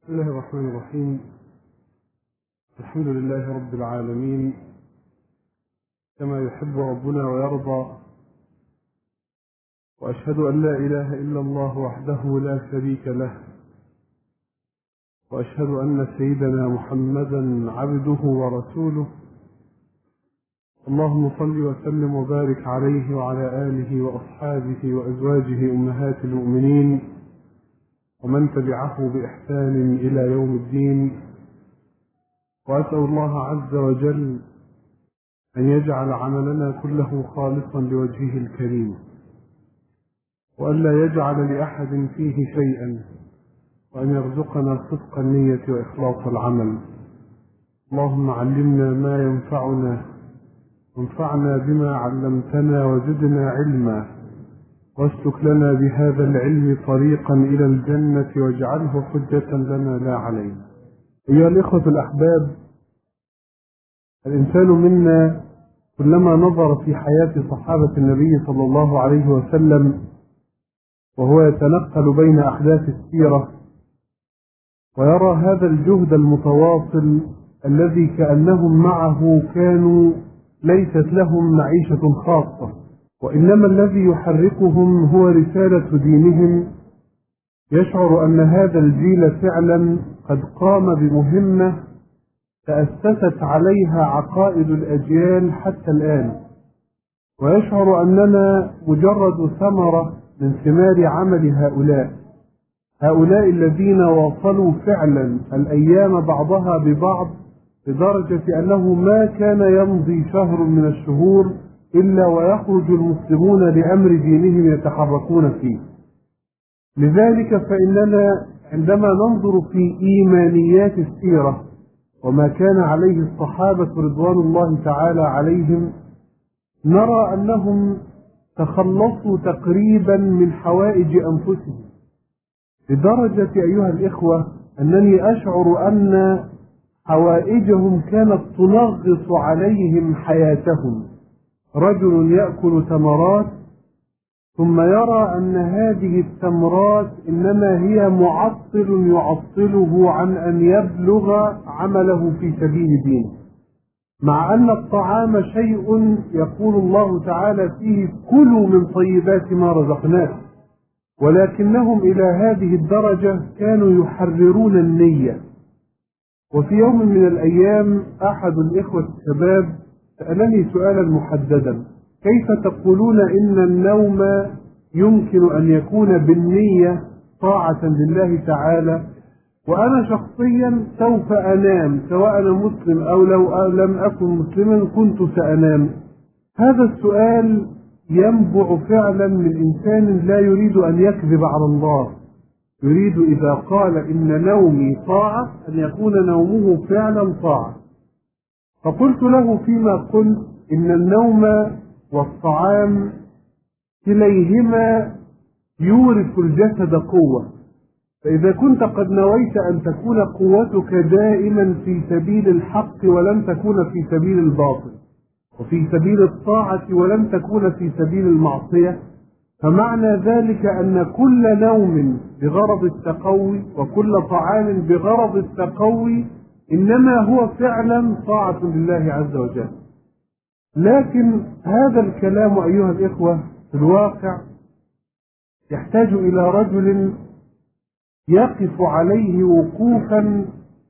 بسم الله الرحمن الرحيم. الحمد لله رب العالمين كما يحب ربنا ويرضى، وأشهد أن لا إله إلا الله وحده لا شريك له، وأشهد أن سيدنا محمدا عبده ورسوله. اللهم صل وسلم وبارك عليه وعلى آله وأصحابه وأزواجه أمهات المؤمنين ومن تبعه بإحسان إلى يوم الدين. وأسأل الله عز وجل أن يجعل عملنا كله خالصا لوجهه الكريم، وأن لا يجعل لأحد فيه شيئا، وأن يرزقنا صدق النية وإخلاص العمل. اللهم علمنا ما ينفعنا، وانفعنا بما علمتنا، وزدنا علما، واسلك لنا بهذا العلم طريقا إلى الجنة، واجعله حجة لنا لا علينا. أيها الإخوة الأحباب، الإنسان منا كلما نظر في حياة صحابة النبي صلى الله عليه وسلم وهو يتنقل بين أحداث السيرة ويرى هذا الجهد المتواصل الذي كأنهم معه كانوا ليست لهم معيشة خاصة، وإنما الذي يحركهم هو رسالة دينهم، يشعر أن هذا الجيل فعلا قد قام بمهمة تأسست عليها عقائد الأجيال حتى الآن، ويشعر أننا مجرد ثمرة من ثمار عمل هؤلاء الذين واصلوا فعلا الأيام بعضها ببعض، لدرجة أنه ما كان يمضي شهر من الشهور إلا ويخرج المسلمون لأمر دينهم يتحركون فيه. لذلك فإننا عندما ننظر في إيمانيات السيرة وما كان عليه الصحابة رضوان الله تعالى عليهم، نرى أنهم تخلصوا تقريبا من حوائج أنفسهم، لدرجة أيها الإخوة أنني أشعر أن حوائجهم كانت تنغص عليهم حياتهم. رجل يأكل تمرات ثم يرى أن هذه التمرات إنما هي معطل يعطله عن أن يبلغ عمله في سبيل دينه، مع أن الطعام شيء يقول الله تعالى فيه كلوا من طيبات ما رزقناكم، ولكنهم إلى هذه الدرجة كانوا يحررون النية. وفي يوم من الأيام أحد الإخوة الشباب سألني سؤالا محددا: كيف تقولون إن النوم يمكن أن يكون بالنية طاعة لله تعالى، وأنا شخصيا سوف أنام سواء أنا مسلم أو لو لم أكن مسلما كنت سأنام؟ هذا السؤال ينبع فعلا من إنسان لا يريد أن يكذب على الله، يريد إذا قال إن نومي طاعة أن يكون نومه فعلا طاعة. فقلت له فيما قلت إن النوم والطعام كليهما يورث الجسد قوة، فإذا كنت قد نويت أن تكون قوتك دائما في سبيل الحق ولن تكون في سبيل الباطل، وفي سبيل الطاعة ولن تكون في سبيل المعصية، فمعنى ذلك أن كل نوم بغرض التقوي وكل طعام بغرض التقوي إنما هو فعلا طاعة لله عز وجل. لكن هذا الكلام أيها الإخوة في الواقع يحتاج إلى رجل يقف عليه وقوفا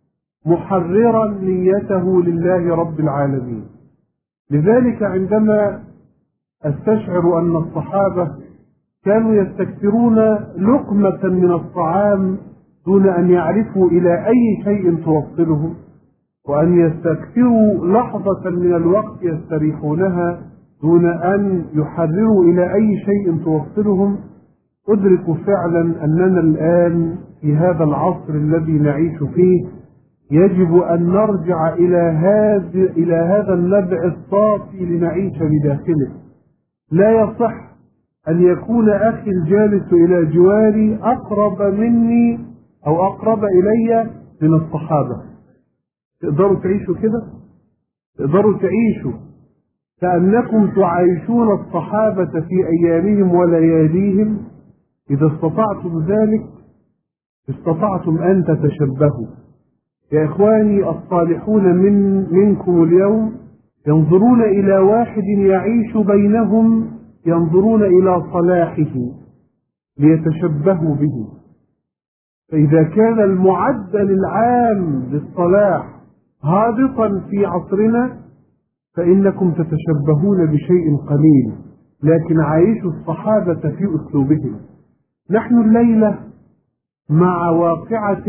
محررا نيته لله رب العالمين. لذلك عندما أستشعر أن الصحابة كانوا يستكثرون لقمة من الطعام دون أن يعرفوا إلى أي شيء توصلهم، وأن يستكثروا لحظة من الوقت يستريحونها دون أن يحرروا إلى أي شيء توصلهم، أدرك فعلا أننا الآن في هذا العصر الذي نعيش فيه يجب أن نرجع إلى هذا النبع الصافي لنعيش بداخله. لا يصح أن يكون أخي الجالس إلى جواري أقرب مني أو أقرب إلي من الصحابة. تقدروا تعيشوا كده؟ تقدروا تعيشوا كأنكم تعيشون الصحابة في أيامهم ولياليهم؟ إذا استطعتم ذلك استطعتم أن تتشبهوا. يا إخواني، الصالحون منكم اليوم ينظرون إلى واحد يعيش بينهم، ينظرون إلى صلاحه ليتشبهوا به. فإذا كان المعدل العام للصلاح هابطا في عصرنا، فإنكم تتشبهون بشيء قليل، لكن عايشوا الصحابة في أسلوبهم. نحن الليلة مع واقعة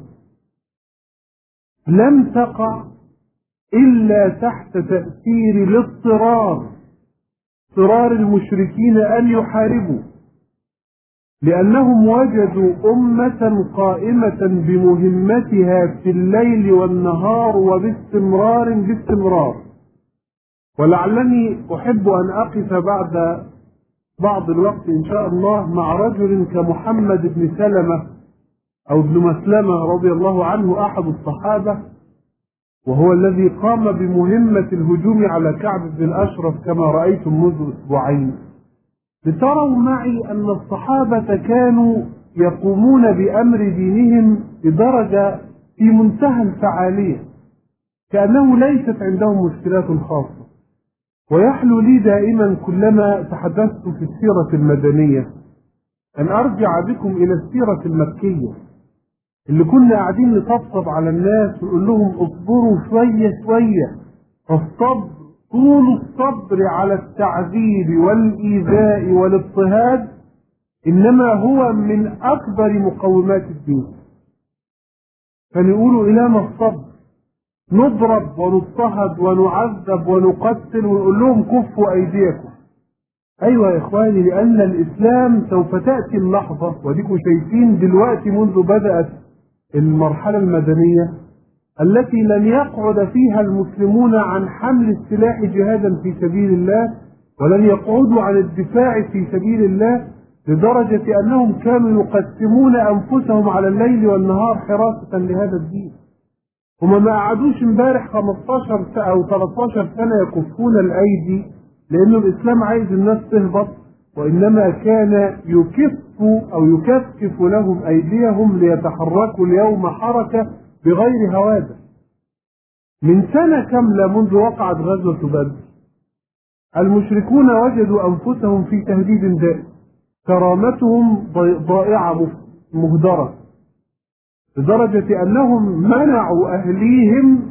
لم تقع إلا تحت تأثير الاضطرار، اضطرار المشركين أن يحاربوا، لأنهم وجدوا أمة قائمة بمهمتها في الليل والنهار وباستمرار. ولعلني أحب أن أقف بعد بعض الوقت إن شاء الله مع رجل كمحمد بن سلمة أو ابن مسلمة رضي الله عنه، أحد الصحابة، وهو الذي قام بمهمة الهجوم على كعب بن الأشرف كما رأيتم منذ أسبوعين. لتروا معي أن الصحابة كانوا يقومون بأمر دينهم بدرجة في منتهى الفعالية، كأنه ليست عندهم مشكلات خاصة. ويحلو لي دائما كلما تحدثت في السيرة المدنية أن أرجع بكم إلى السيرة المكية، اللي كنا قاعدين نطبطب على الناس ونقول لهم اصبروا شوية شوية. فالصبر، طول الصبر على التعذيب والإيذاء والاضطهاد، إنما هو من أكبر مقومات الدين. فنقولوا إلينا الصبر، نضرب ونضطهد ونعذب ونقتل ونقول لهم كفوا أيديكم. أيوة يا إخواني، لأن الإسلام سوف تأتي اللحظة، وديكم شايفين دلوقتي منذ بدأت المرحلة المدنية التي لن يقعد فيها المسلمون عن حمل السلاح جهادا في سبيل الله، ولن يقعدوا عن الدفاع في سبيل الله، لدرجة أنهم كانوا يقسمون أنفسهم على الليل والنهار حراسة لهذا الدين. هما ما قعدوش امبارح 15 أو 13 سنة يكفون الأيدي لأنه الإسلام عايز الناس تهبط، وإنما كان يكفف لهم أيديهم ليتحركوا اليوم حركة بغير هوادة. من سنة كاملة منذ وقعت غزوة بدر، المشركون وجدوا أنفسهم في تهديد دائم، كرامتهم ضائعة مهدرة، لدرجة أنهم منعوا أهليهم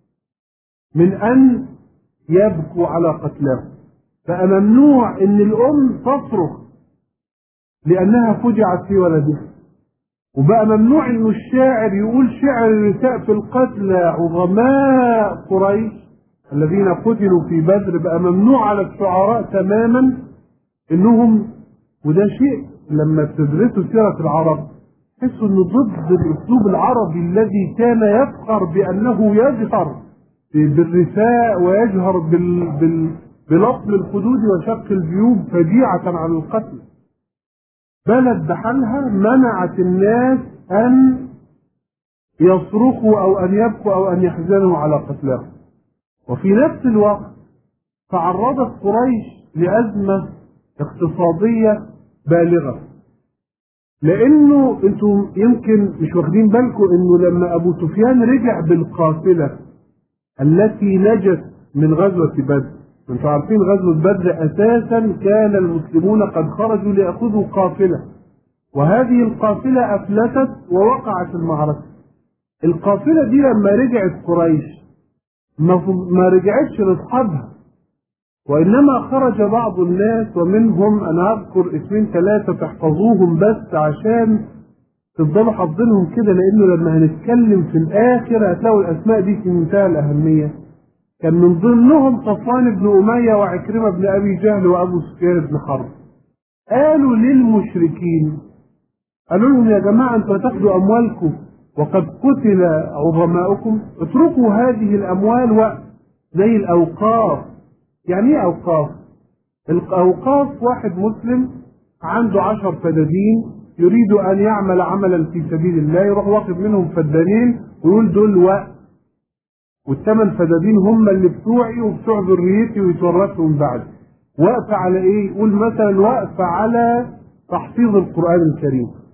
من أن يبكوا على قتلاهم. بقى ممنوع أن الأم تصرخ لأنها فجعت في ولدها، وبقى ممنوع أن الشاعر يقول شعر النساء في القتلى عظماء قريش الذين قتلوا في بدر. بقى ممنوع على الشعراء تماما أنهم، وده شيء لما تدرسوا سيرة العرب تحسوا أنه ضد الأسلوب العربي الذي كان يفخر بأنه يجهر بالرثاء ويجهر بلطم الخدود وشق الجيوب فجيعة على القتل. بلد بحالها منعت الناس أن يصرخوا أو أن يبكوا أو أن يحزنوا على قتلاهم. وفي نفس الوقت تعرضت قريش لأزمة اقتصادية بالغة، لأنه أنتم يمكن مش واخدين بالكم أنه لما أبو سفيان رجع بالقافلة التي نجت من غزوة بدر، انتم عارفين غزوة بدر أساسا كان المسلمون قد خرجوا ليأخذوا قافلة، وهذه القافلة أفلتت ووقعت المعركة. القافلة دي لما رجعت قريش ما رجعتش لأصحابها، وإنما خرج بعض الناس، ومنهم أنا أذكر 2 3 تحفظوهم بس عشان تفضلوا حافظينهم كده، لأنه لما هنتكلم في الآخر هتلاقوا الأسماء دي في منتهى الأهمية. كان من ضمنهم صفوان بن أمية وعكرمة بن أبي جهل وأبو سفيان بن حرب. قالوا للمشركين، قالوا لهم يا جماعة أنتوا هتاخدوا أموالكم وقد قتل عظماؤكم، اتركوا هذه الأموال وقت زي الأوقاف. يعني ايه أوقاف؟ الأوقاف واحد مسلم عنده 10 فدادين يريد أن يعمل عملا في سبيل الله، يروح واخد منهم فدانين ويقول دول وقت، والثمان فدادين هم اللي بتوعي وبتوع ذريتي ويتورثوا من بعد. وقف على ايه؟ يقول مثلا وقف على تحفيظ القرآن الكريم.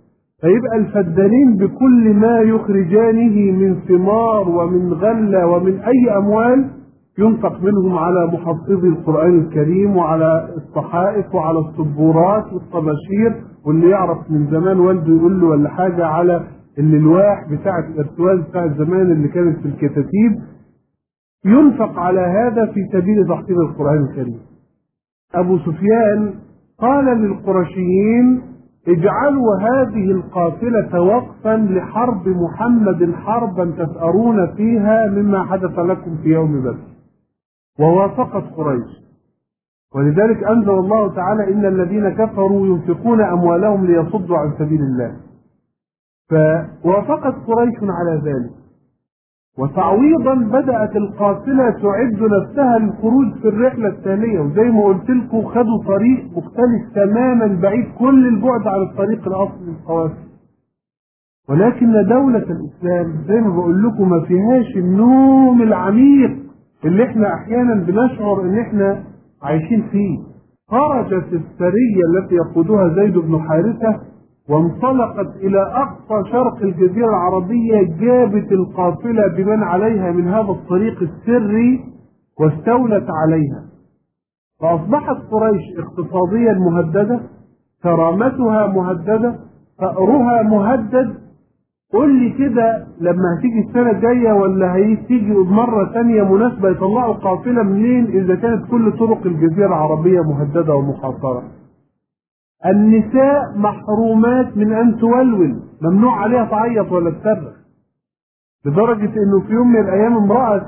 فيبقى الفدانين بكل ما يخرجانه من ثمار ومن غلة ومن أي أموال ينفق منهم على محفظي القرآن الكريم وعلى الصحائف وعلى السبورات والطباشير، واللي يعرف من زمان والده يقول له ولا حاجة على الألواح بتاعة الارتواز بتاعة زمان اللي كانت في الكتاتيب، ينفق على هذا في سبيل تحفيظ القرآن الكريم. أبو سفيان قال للقرشيين: اجعلوا هذه القافلة وقفا لحرب محمد حربا تثأرون فيها مما حدث لكم في يوم بدر. ووافقت قريش، ولذلك أنزل الله تعالى: إن الذين كفروا ينفقون أموالهم ليصدوا عن سبيل الله. فوافقت قريش على ذلك، وتعويضا بدأت القافلة تعد نفسها للخروج في الرحلة الثانية، وزي ما قلت لكم خدوا طريق مختلف تماما بعيد كل البعد عن الطريق الأصلي للقوافل. ولكن دولة الإسلام زي ما بقول لكم ما فيهاش النوم العميق اللي احنا احيانا بنشعر ان احنا عايشين فيه. خرجت السرية التي يقودها زيد بن حارثة وانطلقت الى اقصى شرق الجزيرة العربية، جابت القافلة بمن عليها من هذا الطريق السري واستولت عليها. فاصبحت قريش اقتصاديا مهددة، كرامتها مهددة، ثأرها مهدد. قول لي كده لما هتيجي السنة الجاية ولا هتيجي مرة ثانية مناسبة يطلعوا قافلة منين إذا كانت كل طرق الجزيرة العربية مهددة ومحاصرة؟ النساء محرومات من أن تولول، ممنوع عليها تعيط ولا تصرخ، لدرجة إنه في يوم من الأيام امرأة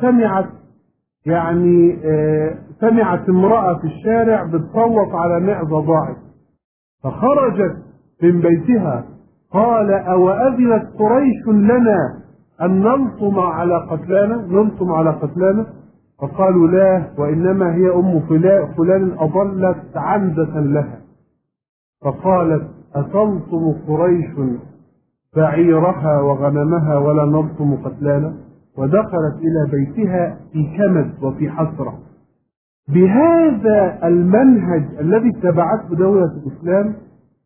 سمعت امرأة في الشارع بتصوت على معزة ضاعت، فخرجت من بيتها قال: أو أذنت قريش لنا أن نلطم على قتلانا؟ فقالوا: لا، وإنما هي أم فلان أضلت عندة لها. فقالت: أتلطم قريش بعيرها وغنمها ولا نلطم قتلانا؟ ودخلت إلى بيتها في كمد وفي حسرة. بهذا المنهج الذي اتبعته دولة الإسلام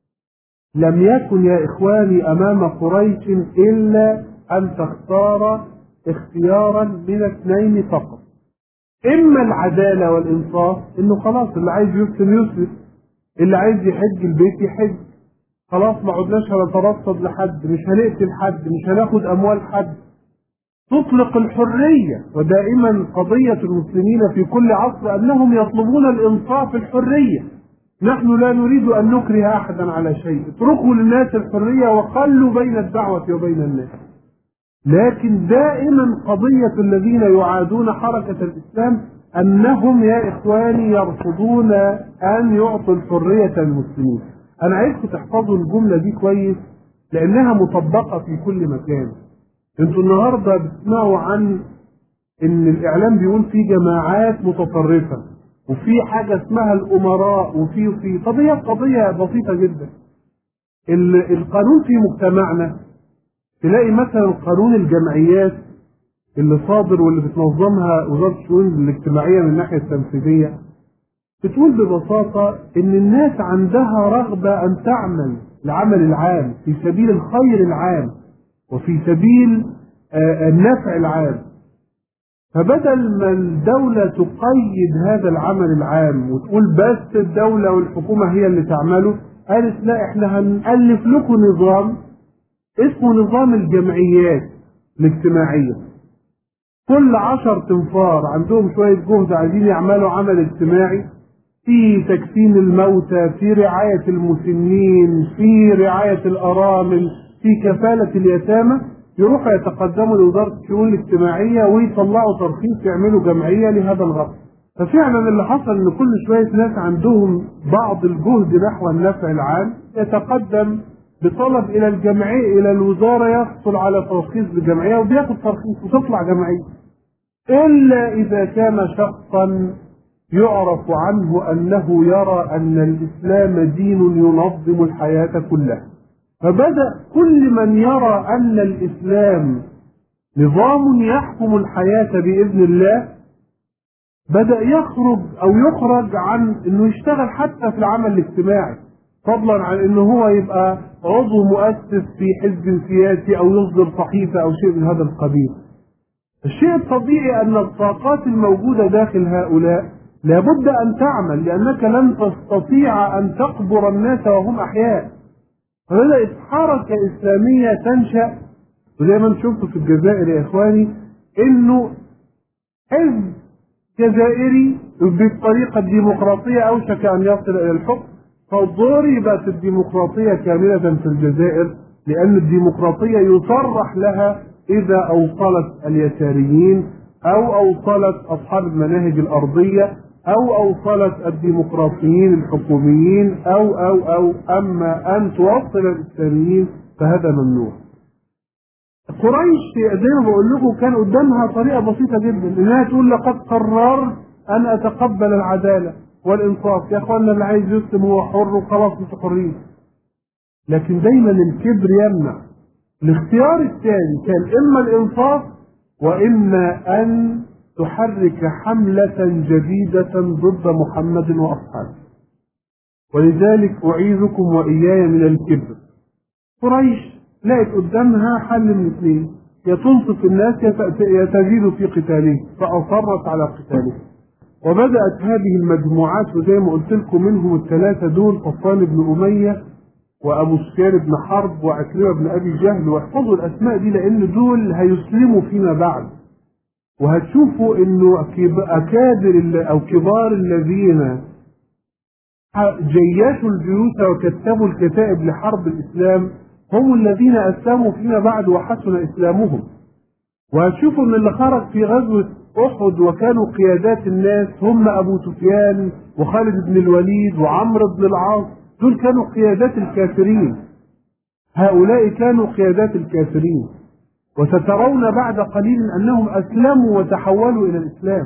لم يكن يا إخواني أمام قريش إلا أن تختار اختيارا من اثنين فقط: إما العدالة والإنصاف، إنه خلاص اللي عايز يسلم، اللي عايز يحج البيت يحج، خلاص ما عدناش هنترصد لحد، مش هنقتل حد، مش هناخد أموال حد، تطلق الحرية. ودائما قضية المسلمين في كل عصر أنهم يطلبون الإنصاف، الحرية. نحن لا نريد أن نكره أحدا على شيء، اتركوا للناس الحرية وخلوا بين الدعوة وبين الناس. لكن دائما قضية الذين يعادون حركة الإسلام أنهم يا إخواني يرفضون أن يعطوا الحرية للمسلمين. أنا عايزكم تحفظوا الجملة دي كويس لأنها مطبقة في كل مكان. انتوا النهاردة بتسمعوا عن إن الإعلام بيقول في جماعات متطرفة وفي حاجة اسمها الأمراء وفي قضية بسيطة جدا. القانون في مجتمعنا تلاقي مثلا قانون الجمعيات اللي صادر واللي بتنظمها وزارة الشؤون الاجتماعية من الناحية التنفيذية بتقول ببساطة إن الناس عندها رغبة أن تعمل العمل العام في سبيل الخير العام وفي سبيل النفع العام. فبدل ما الدولة تقيد هذا العمل العام وتقول بس الدولة والحكومة هي اللي تعمله، قالت لا، احنا هنألف لكم نظام اسمه نظام الجمعيات الاجتماعية. كل 10 تنفار عندهم شوية جهد عايزين يعملوا عمل اجتماعي في تكفين الموتى، في رعاية المسنين، في رعاية الأرامل، في كفالة اليتامى، يروحوا يتقدموا لوزارة الشؤون الاجتماعية ويطلعوا ترخيص يعملوا جمعية لهذا الغرض. ففعلا اللي حصل ان كل شوية ناس عندهم بعض الجهد نحو النفع العام يتقدم بطلب الى الجمعية، الى الوزارة، يحصل على ترخيص بالجمعية وبياخد ترخيص وتطلع جمعية، الا اذا كان شخصا يعرف عنه انه يرى ان الاسلام دين ينظم الحياة كلها. فبدأ كل من يرى أن الإسلام نظام يحكم الحياة بإذن الله بدأ يخرج عن أنه يشتغل حتى في العمل الاجتماعي، فضلا عن أنه هو يبقى عضو مؤسس في حزب سياسي أو يصدر صحيفة أو شيء من هذا القبيل. الشيء الطبيعي أن الطاقات الموجودة داخل هؤلاء لابد أن تعمل، لأنك لن تستطيع أن تقبر الناس وهم أحياء. فبدأت حركة إسلامية تنشأ، وزي ما انتم شفتوا في الجزائر يا إخواني إنه حزب جزائري بالطريقة الديمقراطية أوشك أن يصل إلى الحكم، فضربت الديمقراطية كاملة في الجزائر، لأن الديمقراطية يصرح لها إذا أوصلت اليساريين أو أوصلت أصحاب المناهج الأرضية أو أوصلت الديمقراطيين الحكوميين أو أما أن توصل الإسلاميين فهذا ممنوع. قريش زي ما بقول لكم كان قدامها طريقة بسيطة جدا، إنها تقول لقد قررت أن أتقبل العدالة والإنصاف، يا أخوانا اللي عايز يسلم هو حر وخلاص انتوا حرين. لكن دايما الكبر يمنع. الاختيار الثاني كان إما الإنصاف وإما أن تحرك حملة جديدة ضد محمد وأصحابه. ولذلك أعيذكم وإياي من الكبر. قريش لقت قدامها حل من اثنين، يا تنصف الناس يا تزيد في قتاله، فأصرت على قتاله. وبدأت هذه المجموعات، وزي ما قلت لكم منهم الثلاثة دول صفوان بن أمية وأبو سفيان بن حرب وعكرمة بن أبي جهل، واحفظوا الأسماء دي لأن دول هيسلموا فيما بعد، وهتشوفوا إنه أكابر أو كبار الذين جيشوا الجيوش وكتبوا الكتائب لحرب الإسلام هم الذين أسلموا فيما بعد وحسن إسلامهم. وهتشوفوا ان اللي خرج في غزوة أحد وكانوا قيادات الناس هم أبو سفيان وخالد بن الوليد وعمرو بن العاص، دول كانوا قيادات الكافرين. هؤلاء كانوا قيادات الكافرين، وسترون بعد قليل أنهم أسلموا وتحولوا إلى الإسلام.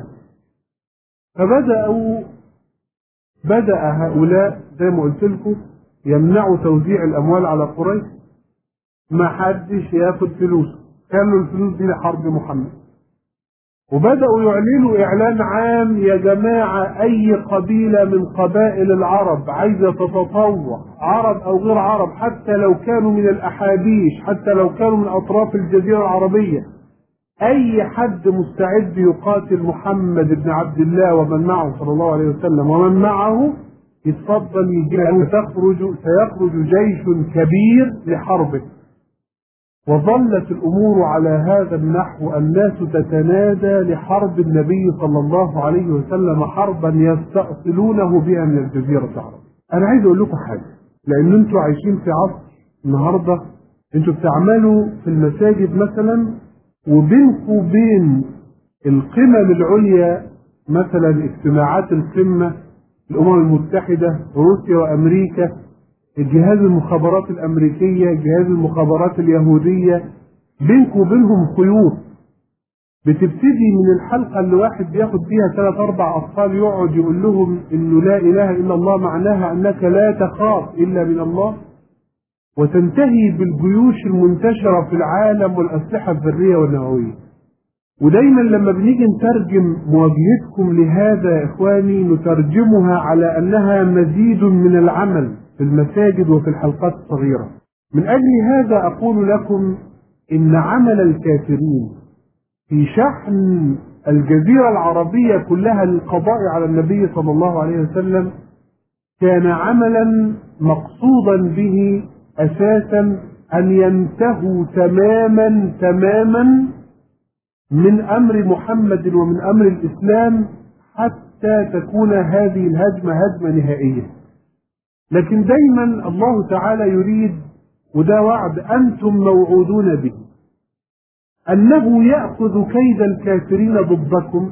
بدأ هؤلاء زي ما قلت لكم يمنعوا توزيع الأموال على قريش، ما حدش ياخد فلوس، كانوا الفلوس دي لحرب محمد. وبدأوا يعلنوا إعلان عام، يا جماعة أي قبيلة من قبائل العرب عايزة تتطوع، عرب أو غير عرب، حتى لو كانوا من الأحابيش، حتى لو كانوا من أطراف الجزيرة العربية، أي حد مستعد يقاتل محمد بن عبد الله ومن معه صلى الله عليه وسلم ومن معه يتفضل يجي، سيخرج جيش كبير لحربه. وظلت الأمور على هذا النحو، الناس تتنادى لحرب النبي صلى الله عليه وسلم حربا يستأصلونه بها من الجزيرة العربية. أنا عايز أقول لكم حاجة، لأن أنتوا عايشين في عصر النهاردة أنتوا بتعملوا في المساجد مثلا، وبينكم وبين القمم العليا مثلا اجتماعات القمة، الأمم المتحدة، روسيا وأمريكا، جهاز المخابرات الأمريكية، جهاز المخابرات اليهودية، بينكم وبينهم خيوط بتبتدي من الحلقة اللي واحد بياخد فيها 3-4 أطفال يقعد يقول لهم إنه لا إله إلا الله معناها أنك لا تخاف إلا من الله، وتنتهي بالجيوش المنتشرة في العالم والأسلحة الذرية والنووية. ودايما لما بنيجي نترجم مواجهتكم لهذا يا إخواني نترجمها على أنها مزيد من العمل في المساجد وفي الحلقات الصغيرة. من أجل هذا أقول لكم إن عمل الكافرين في شحن الجزيرة العربية كلها للقضاء على النبي صلى الله عليه وسلم كان عملا مقصودا به أساسا أن ينتهوا تماما من أمر محمد ومن أمر الإسلام حتى تكون هذه الهجمة هجمة نهائية. لكن دايما الله تعالى يريد، وده وعد أنتم موعودون به، أنه يأخذ كيد الكافرين ضدكم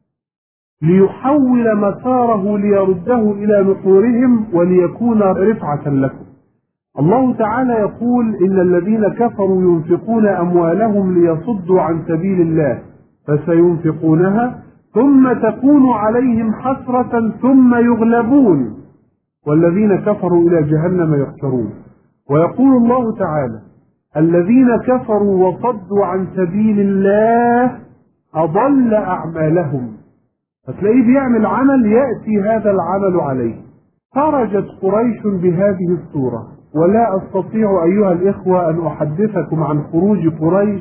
ليحول مساره ليرده إلى نحورهم وليكون رفعة لكم. الله تعالى يقول إن الذين كفروا ينفقون أموالهم ليصدوا عن سبيل الله فسينفقونها ثم تكون عليهم حسرة ثم يغلبون والذين كفروا إلى جهنم يحشرون. ويقول الله تعالى الذين كفروا وصدوا عن سبيل الله أضل أعمالهم، فتلاقيه بيعمل عمل يأتي هذا العمل عليه. خرجت قريش بهذه الصورة ولا أستطيع أيها الإخوة أن أحدثكم عن خروج قريش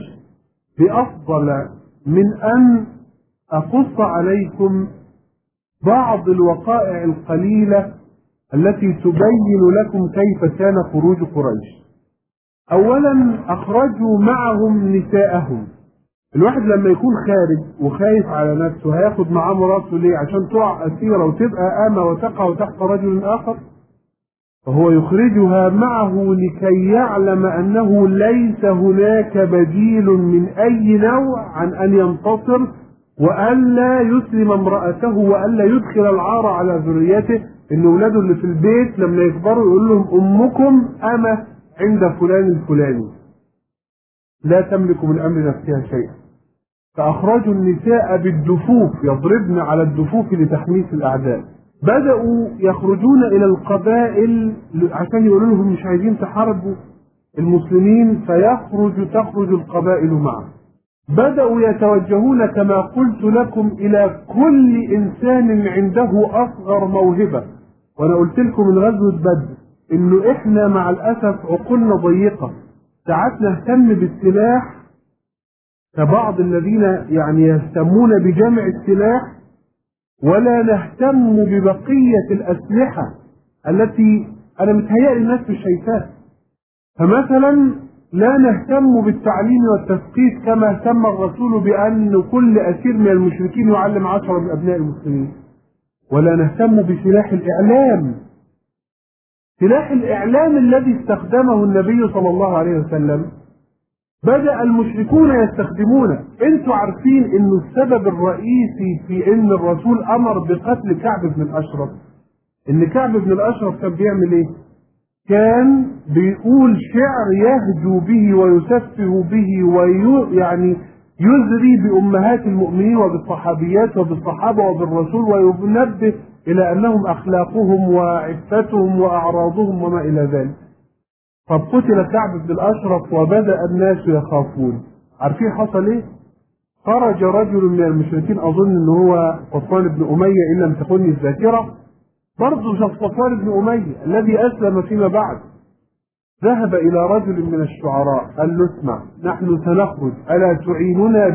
بأفضل من أن أقص عليكم بعض الوقائع القليلة التي تبين لكم كيف كان خروج قريش. أولا أخرجوا معهم نساءهم. الواحد لما يكون خارج وخايف على نفسه هياخد معاه مراته ليه؟ عشان تقع أسيرة وتبقى آمة وتقع تحت رجل آخر؟ فهو يخرجها معه لكي يعلم أنه ليس هناك بديل من أي نوع عن أن ينتصر، وألا يسلم امرأته، وألا يدخل العار على ذريته، إن أولاده اللي في البيت لما يكبروا يقول لهم أمكم أمة عند فلان الفلاني لا تملك من أمر نفسها شيئا. فأخرجوا النساء بالدفوف، يضربن على الدفوف لتحميس الأعداء. بدأوا يخرجون إلى القبائل عشان يقولوا لهم مش عايزين تحاربوا المسلمين، تخرج القبائل معه. بدأوا يتوجهون كما قلت لكم إلى كل إنسان عنده أصغر موهبة. وأنا قلت لكم من غزوة بدر إنه إحنا مع الأسف عقولنا ضيقة، ساعات نهتم بالسلاح كبعض الذين يهتمون بجمع السلاح، ولا نهتم ببقية الأسلحة التي أنا متهيألي الناس مش شايفاها. فمثلا لا نهتم بالتعليم والتثقيف كما اهتم الرسول بأن كل أسير من المشركين يعلم 10 من أبناء المسلمين، ولا نهتم بسلاح الإعلام. سلاح الإعلام الذي استخدمه النبي صلى الله عليه وسلم بدأ المشركون يستخدمونه. انتوا عارفين انه السبب الرئيسي في ان الرسول امر بقتل كعب بن الاشرف ان كعب بن الاشرف كان بيعمل ايه؟ كان بيقول شعر يهجو به ويسفه به يزري بأمهات المؤمنين وبالصحابيات وبالصحابة وبالرسول، وينبه إلى أنهم أخلاقهم وعفتهم وأعراضهم وما إلى ذلك. فقتل كعب بن الأشرف وبدأ الناس يخافون. عارفين حصل إيه؟ خرج رجل من المشركين، أظن أنه هو صفوان بن أمية إن لم تخني الذاكرة، برضه صفوان بن أمية الذي أسلم فيما بعد، ذهب إلى رجل من الشعراء قال له اسمع، نحن سنخرج، ألا تعيننا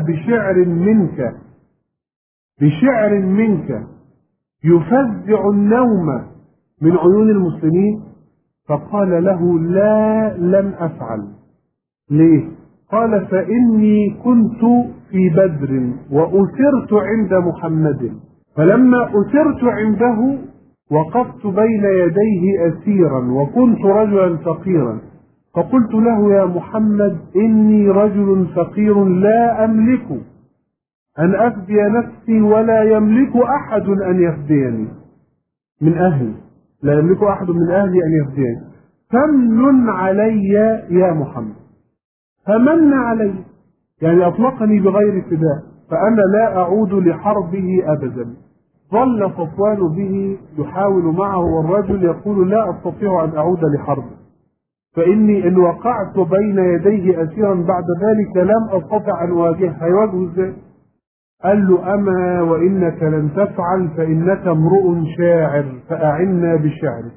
بشعر منك يفزع النوم من عيون المسلمين؟ فقال له لا، لن أفعل. ليه؟ قال فإني كنت في بدر وأسرت عند محمد، فلما أسرت عنده وقفت بين يديه أسيرا وكنت رجلا فقيرا، فقلت له يا محمد إني رجل فقير لا أملك أن أفدي نفسي ولا يملك أحد أن يفديني من أهلي، لا يملك أحد من أهلي أن يفديني، فمن علي يا محمد. فمن علي يعني أطلقني بغير فداء، فأنا لا أعود لحربه أبدا. ظل صفوان به يحاول معه، والرجل يقول لا أستطيع أن أعود لحربه، فإني إن وقعت بين يديه أسيرا بعد ذلك لم أستطع أن أواجهه. هيواجهه إزاي؟ قال له أما وإنك لن تفعل، فإنك امرؤ شاعر فأعنا بشعرك.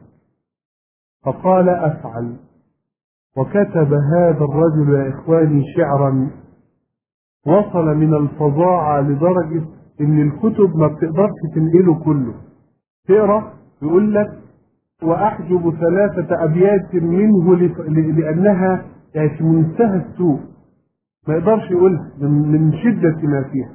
فقال أفعل. وكتب هذا الرجل يا إخواني شعرا وصل من الفظاعة لدرجة إن الكتب ما بتقدرش تنقله كله. تقرأ يقول لك وأحجب 3 أبيات منه لأنها في منتهى السوء، ما يقدرش يقولها من شدة ما فيها.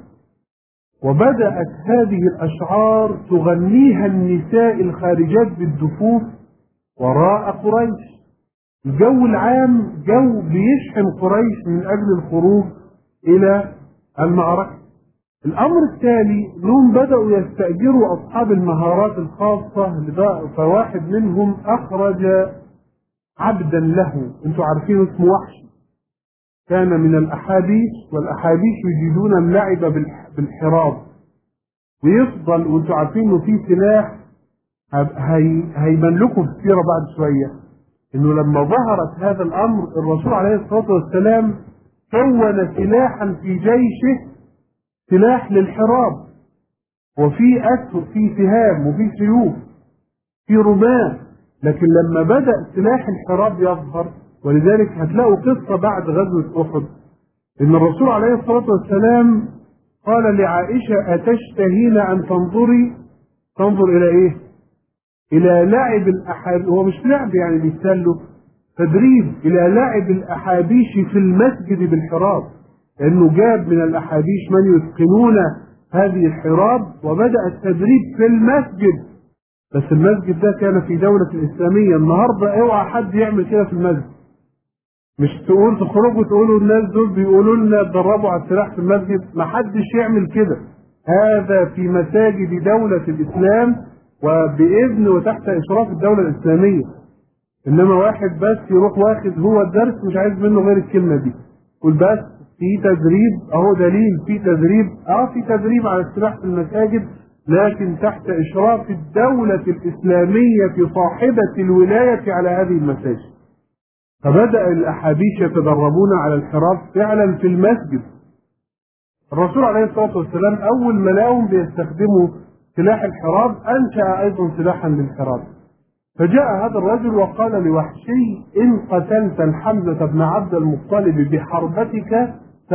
وبدأت هذه الأشعار تغنيها النساء الخارجات بالدفوف وراء قريش. الجو العام جو بيشحن قريش من أجل الخروج إلى المعركة. الأمر التالي أنهم بدأوا يستأجروا أصحاب المهارات الخاصة، فواحد منهم أخرج عبدا له، أنتوا عارفين اسمه وحشي، كان من الأحابيش، والأحابيش يجيدون اللعب بالحراب، ويفضل، وأنتوا عارفين أنه في سلاح هيبان لكم في السيرة بعد شوية، انه لما ظهرت هذا الامر الرسول عليه الصلاة والسلام كون سلاحا في جيشه، سلاح للحراب، وفي اسهم، في سهام، وفي سيوف، في رماة، لكن لما بدأ سلاح الحراب يظهر، ولذلك هتلاقوا قصة بعد غزوة أحد إن الرسول عليه الصلاة والسلام قال لعائشة: أتشتهين أن تنظر إلى إيه؟ إلى لعب الأحابيش. هو مش لعب يعني بيتسلوا، تدريب إلى لعب الأحابيش في المسجد بالحراب، لأنه جاب من الأحابيش من يتقنون هذه الحراب، وبدأ التدريب في المسجد. بس المسجد ده كان في دولة الإسلامية. النهاردة اوعى حد يعمل كده في المسجد، مش تقول تخرجوا تقولوا الناس دول بيقولوا لنا اتدربوا على السلاح في المسجد. ما حدش يعمل كده، هذا في مساجد دولة الإسلام وبإذن وتحت إشراف الدولة الإسلامية. إنما واحد بس يروح واخد هو الدرس مش عايز منه غير الكلمة دي، يقول بس في تدريب، أهو دليل في تدريب. في تدريب على السلاح في المساجد، لكن تحت إشراف الدولة الإسلامية صاحبة الولاية على هذه المساجد. فبدأ الأحابيش يتدربون على الحراب فعلا في المسجد. الرسول عليه الصلاة والسلام أول ما لقاهم بيستخدموا سلاح الحراب أنشأ أيضا سلاحا للحراب. فجاء هذا الرجل وقال لوحشي: إن قتلت الحمزة بن عبد المطلب بحربتك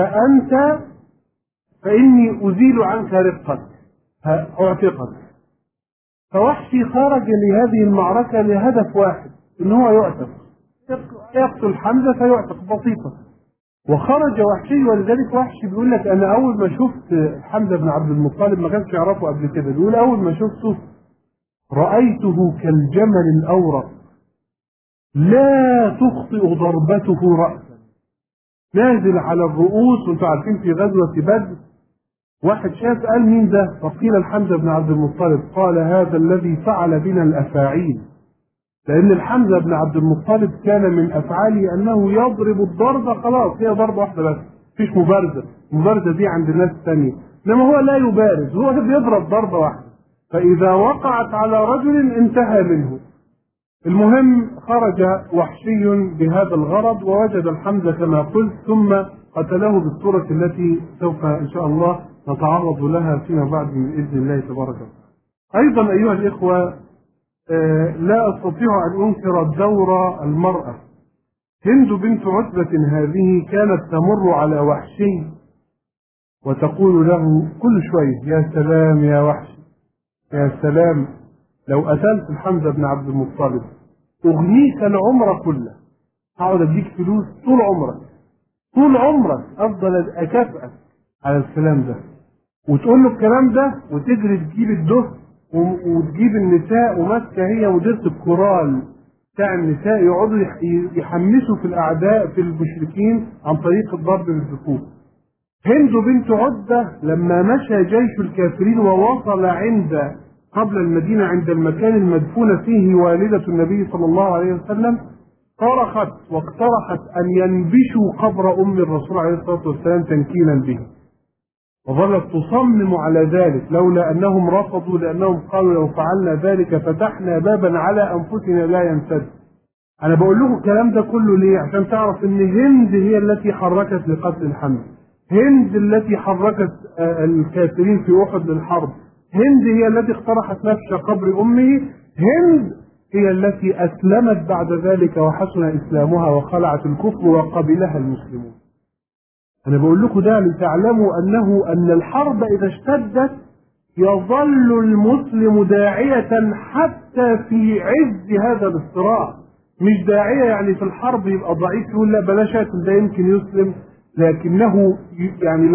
فإني أزيل عنك رقك، أعتقك. فوحشي خرج لهذه المعركة لهدف واحد، إن هو يقتل حمزة فيعتق، بسيطة. وخرج وحشي، ولذلك وحشي بيقول لك: أنا أول ما شفت حمزة بن عبد المطلب ما كانش يعرفه قبل كده، بيقول أول ما شفته رأيته كالجمل الأورق لا تخطئ ضربته رأسا، نازل على الرؤوس. وانتم عارفين في غزوة بدر واحد شاف قال: مين ده؟ فقيل: الحمزة بن عبد المطلب. قال: هذا الذي فعل بنا الأفاعيل. لأن الحمزة بن عبد المطلب كان من أفعاله أنه يضرب الضربة، خلاص هي ضربة واحدة بس، مفيش مبارزة. المبارزة دي عند الناس الثانية، إنما هو لا يبارز، هو بيضرب ضربة واحدة، فإذا وقعت على رجل انتهى منه. المهم خرج وحشي بهذا الغرض ووجد الحمزة كما قلت، ثم قتله بالصورة التي سوف إن شاء الله نتعرض لها فيما بعد من إذن الله تبارك وتعالى. أيضا أيها الإخوة، لا أستطيع أن أنكر دور المرأة. هند بنت عتبة هذه كانت تمر على وحشي وتقول له كل شوية: يا سلام يا وحشي، يا سلام، لو قتلت حمزة بن عبد المطلب أغنيك العمر كله، هقعد أديك فلوس طول عمرك، طول عمرك أفضل أكافئك على الكلام ده. وتقول له الكلام ده وتجري تجيب الدهن وتجيب النساء وماسكه هي مديرة الكورال بتاع النساء، يقعدوا يحمسوا في الأعداء في المشركين عن طريق الضرب بالسيوف. هند بنت عتبة لما مشى جيش الكافرين ووصل قبل المدينة عند المكان المدفون فيه والدة النبي صلى الله عليه وسلم، صرخت واقترحت أن ينبشوا قبر أم الرسول عليه الصلاة والسلام تنكيلا به، وظلت تصمم على ذلك، لولا أنهم رفضوا، لأنهم قالوا: لو فعلنا ذلك فتحنا بابا على أنفسنا لا ينسد. أنا بقول لكم الكلام ده كله ليه؟ عشان تعرف إن هند هي التي حركت لقتل الحمزة، هند التي حركت الكافرين في أحد للحرب، هند هي التي اقترحت نبش قبر أمه، هند هي التي أسلمت بعد ذلك وحسن إسلامها وخلعت الكفر وقبلها المسلمون. أنا بقول لكم ده لتعلموا أن الحرب إذا اشتدت يظل المسلم داعية حتى في عز هذا الصراع. مش داعية يعني في الحرب يبقى ضعيف يقول لا بلاش أكل ده يمكن يسلم، لكنه يعني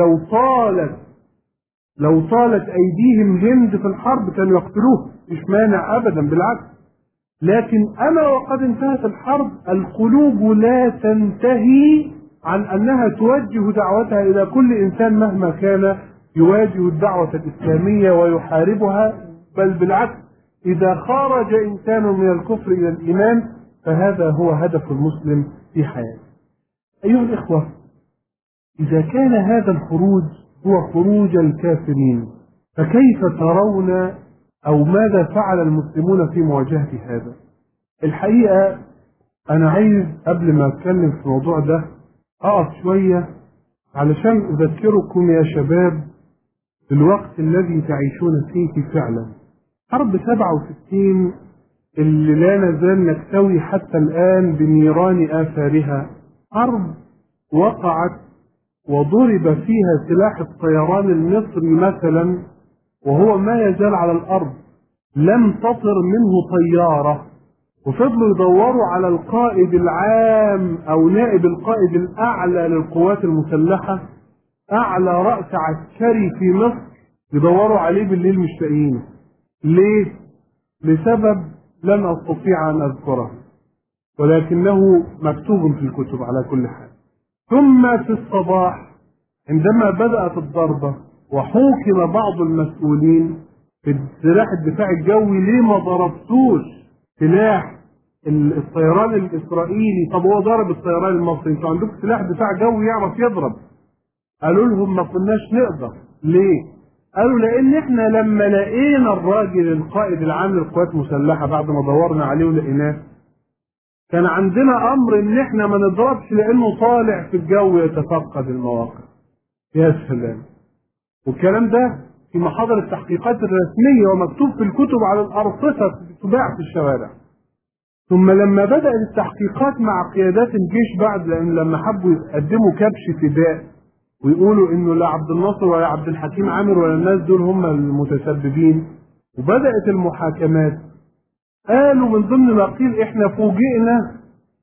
لو طالت أيديهم هند في الحرب كانوا يقتلوه، مش مانع أبدا، بالعكس. لكن أما وقد انتهت الحرب القلوب لا تنتهي عن أنها توجه دعوتها إلى كل إنسان مهما كان يواجه الدعوة الإسلامية ويحاربها، بل بالعكس، إذا خرج إنسان من الكفر إلى الإيمان فهذا هو هدف المسلم في حياته. أيها الإخوة، إذا كان هذا الخروج هو خروج الكافرين، فكيف ترون أو ماذا فعل المسلمون في مواجهة هذا؟ الحقيقة أنا عايز قبل ما أتكلم في الموضوع ده أقف شوية علشان أذكركم يا شباب بالوقت الذي تعيشون فيه فعلا. حرب 67 اللي لا نزال نكتوي حتى الآن بنيران آثارها. حرب وقعت وضرب فيها سلاح الطيران المصري مثلا وهو ما يزال على الأرض، لم تطر منه طيارة، وفضلوا يدوروا على القائد العام أو نائب القائد الأعلى للقوات المسلحة، أعلى رأس عسكري في مصر، يدوروا عليه بالليل مش لاقيينه. ليه؟ لسبب لن أستطيع أن أذكره، ولكنه مكتوب في الكتب على كل حال. ثم في الصباح عندما بدأت الضربة وحوكم بعض المسؤولين في سلاح الدفاع الجوي، ليه ما ضربتوش سلاح الطيران الإسرائيلي؟ طب هو ضرب الطيران المصري، انتوا عندكم سلاح دفاع جوي يعرف يضرب. قالوا لهم ما كناش نقدر. ليه؟ قالوا لأن احنا لما لقينا الراجل القائد العام للقوات المسلحة بعد ما دورنا عليه ولقيناه، كان عندنا أمر إن احنا ما نضربش لأنه طالع في الجو يتفقد المواقع. يا سلام! والكلام ده في محاضر التحقيقات الرسمية ومكتوب في الكتب على الأرصفة تباع في الشوارع. ثم لما بدأت التحقيقات مع قيادات الجيش بعد، لأن لما حبوا يقدموا كبش فداء ويقولوا إنه لا عبد الناصر ولا عبد الحكيم عامر ولا الناس دول هم المتسببين، وبدأت المحاكمات، قالوا من ضمن ما قيل إحنا فوجئنا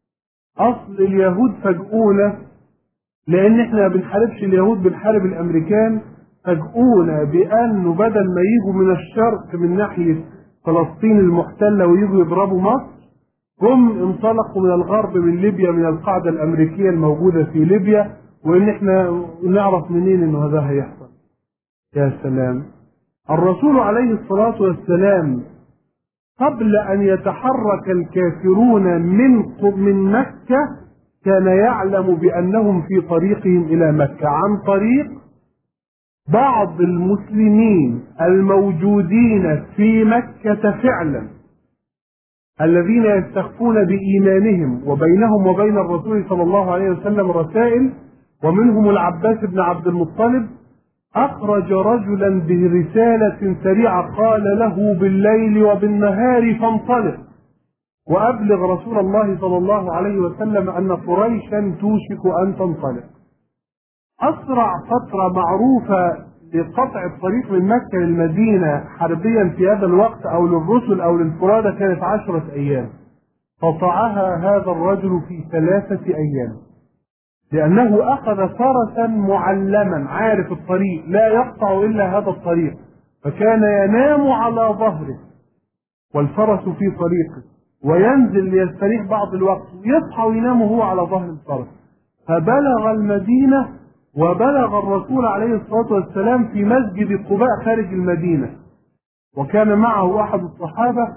أصل اليهود فاجئونا، لأن إحنا ما بنحاربش اليهود، بنحارب الأمريكان. فاجئونا بأنه بدل ما يجوا من الشرق من ناحية فلسطين المحتلة ويجوا يضربوا مصر، هم انطلقوا من الغرب من ليبيا، من القاعدة الأمريكية الموجودة في ليبيا، وإن إحنا نعرف منين إنه هذا هيحصل. يا سلام! الرسول عليه الصلاة والسلام قبل أن يتحرك الكافرون من مكة كان يعلم بأنهم في طريقهم إلى مكة عن طريق بعض المسلمين الموجودين في مكة فعلا، الذين يستخفون بإيمانهم وبينهم وبين الرسول صلى الله عليه وسلم رسائل، ومنهم العباس بن عبد المطلب أخرج رجلا برسالة سريعة قال له بالليل وبالنهار فانطلق وأبلغ رسول الله صلى الله عليه وسلم أن قريشا توشك أن تنطلق. أسرع فترة معروفة لقطع الطريق من مكة للمدينة حربيا في هذا الوقت أو للرسل أو للفرادى كانت 10 أيام، قطعها هذا الرجل في 3 أيام، لأنه أخذ فرسا معلما عارف الطريق، لا يقطع إلا هذا الطريق، فكان ينام على ظهره والفرس في طريقه، وينزل ليستريح بعض الوقت، يصحى وينام هو على ظهر الفرس. فبلغ المدينة وبلغ الرسول عليه الصلاة والسلام في مسجد قباء خارج المدينة، وكان معه أحد الصحابة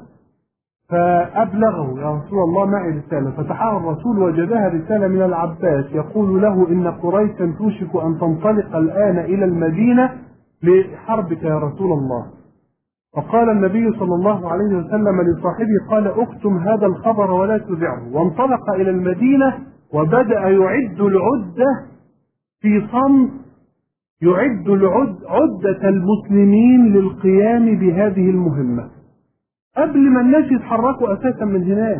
فأبلغه: يا رسول الله معي رسالة. فتحها الرسول وجدها رسالة من العباس يقول له: إن قريشا توشك أن تنطلق الآن إلى المدينة لحربك يا رسول الله. فقال النبي صلى الله عليه وسلم لصاحبه: قال اكتم هذا الخبر ولا تذعه. وانطلق إلى المدينة وبدأ يعد العدة في صمت، يعد عدة المسلمين للقيام بهذه المهمة قبل ما الناس يتحركوا أساسا من هناك،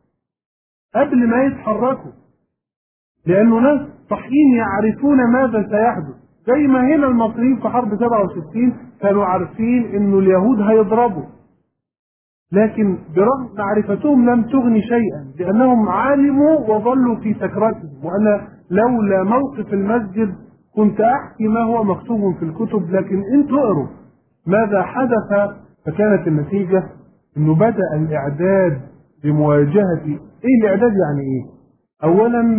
قبل ما يتحركوا، لأنه ناس صحيين يعرفون ماذا سيحدث. زي ما هنا المصريين في حرب 67 كانوا عارفين إنه اليهود هيضربوا، لكن برغم معرفتهم لم تغني شيئا، لأنهم علموا وظلوا في سكرتهم. وأنا لولا موقف المسجد كنت أحكي ما هو مكتوب في الكتب، لكن انتوا اقروا ماذا حدث. فكانت النتيجة انه بدأ الإعداد لمواجهة. ايه الإعداد يعني ايه؟ أولا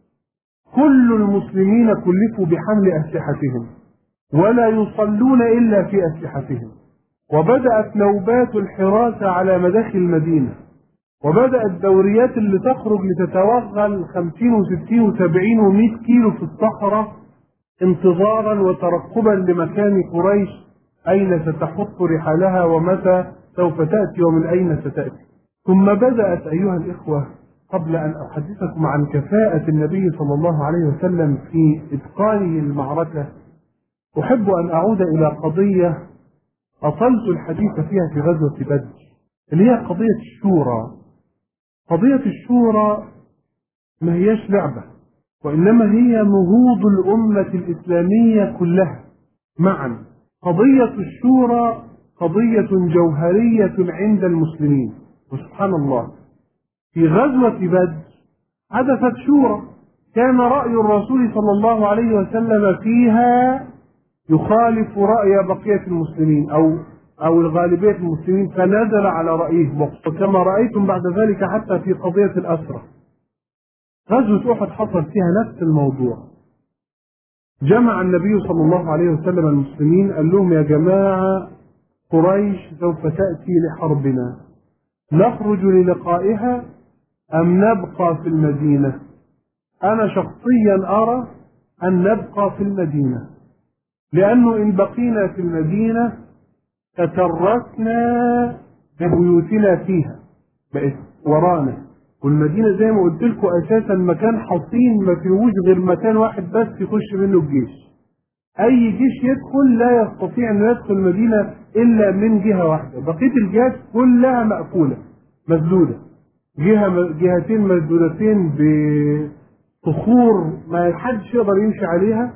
كل المسلمين كلفوا بحمل أسلحتهم ولا يصلون إلا في أسلحتهم، وبدأت نوبات الحراسة على مداخل المدينة، وبدأت الدوريات اللي تخرج لتتوغل 50 و60 و70 و100 كيلو في الصحراء انتظارا وترقبا لمكان قريش أين ستحط رحالها ومتى سوف تأتي ومن أين ستأتي. ثم بدأت أيها الإخوة، قبل أن أحدثكم عن كفاءة النبي صلى الله عليه وسلم في إتقانه المعركة، أحب أن أعود إلى قضية أطلت الحديث فيها في غزوة بدر، اللي هي قضية الشورى. قضية الشورى ما هياش لعبة، وإنما هي نهوض الأمة الإسلامية كلها معا. قضية الشورى قضية جوهرية عند المسلمين، وسبحان الله في غزوة بدر حدثت شورى، كان رأي الرسول صلى الله عليه وسلم فيها يخالف رأي بقية المسلمين أو الغالبية المسلمين، فنزل على رأيه، وكما رأيتم بعد ذلك حتى في قضية الأسرى. غزوة أحد حصل فيها نفس الموضوع. جمع النبي صلى الله عليه وسلم المسلمين، قال لهم: يا جماعة، قريش سوف تأتي لحربنا، نخرج للقائها أم نبقى في المدينة؟ أنا شخصيا أرى أن نبقى في المدينة، لأنه إن بقينا في المدينة تتركنا ببيوتنا فيها، بقت ورانا، والمدينة زي ما قلت لكم أساسا مكان حصين ما فيهوش غير مكان واحد بس يخش منه الجيش. أي جيش يدخل لا يستطيع أن يدخل المدينة إلا من جهة واحدة، بقية الجهات كلها مقفولة مسدودة، جهتين مسدودتين بصخور ما حدش يقدر يمشي عليها،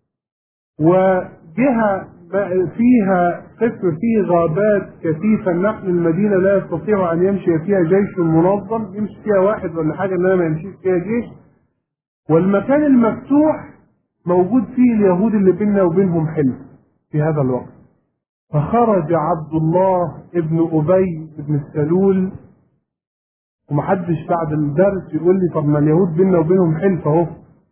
وجهة فيها قسم فيه غابات كثيفة، النقل المدينة لا يستطيع أن يمشي فيها جيش منظم، يمشي فيها واحد ولا حاجة، إنما ما يمشيش فيها جيش. والمكان المفتوح موجود فيه اليهود اللي بيننا وبينهم حلف في هذا الوقت. فخرج عبد الله ابن أبي بن السلول، ومحدش بعد الدرس يقول لي طب ما اليهود بيننا وبينهم حلف اهو،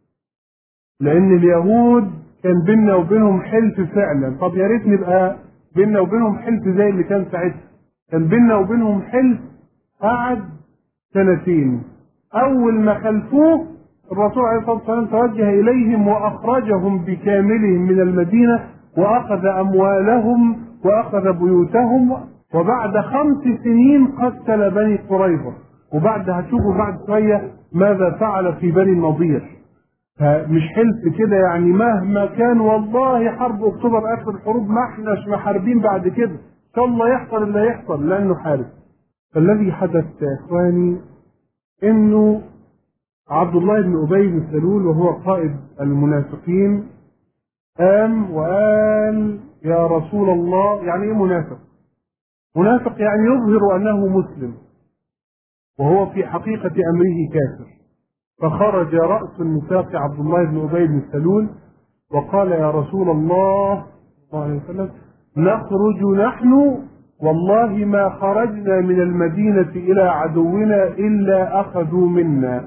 لأن اليهود كان بيننا وبينهم حلف فعلا. طب يا ريت نبقى بيننا وبينهم حلف زي اللي كان ساعتها. كان بيننا وبينهم حلف قعد 2 سنين. أول ما خلفوه الرسول عليه الصلاة والسلام توجه إليهم وأخرجهم بكاملهم من المدينة، وأخذ أموالهم وأخذ بيوتهم، وبعد 5 سنين قتل بني قريظة، وبعد هتشوفوا بعد شوية ماذا فعل في بني النضير. فمش حلف كده يعني مهما كان، والله حرب أكتوبر آخر الحروب ما احناش محاربين بعد كده، إن شاء الله يحصل اللي يحصل لأنه حارب. فالذي حدث يا إخواني إنه عبد الله بن أبي بن سلول وهو قائد المنافقين قام وقال: يا رسول الله. يعني ايه منافق؟ منافق يعني يظهر أنه مسلم وهو في حقيقة أمره كافر. فخرج رأس النفاق عبد الله بن أبي بن سلول وقال: يا رسول الله صلى الله عليه وسلم، نخرج نحن والله ما خرجنا من المدينة إلى عدونا إلا أخذوا منا،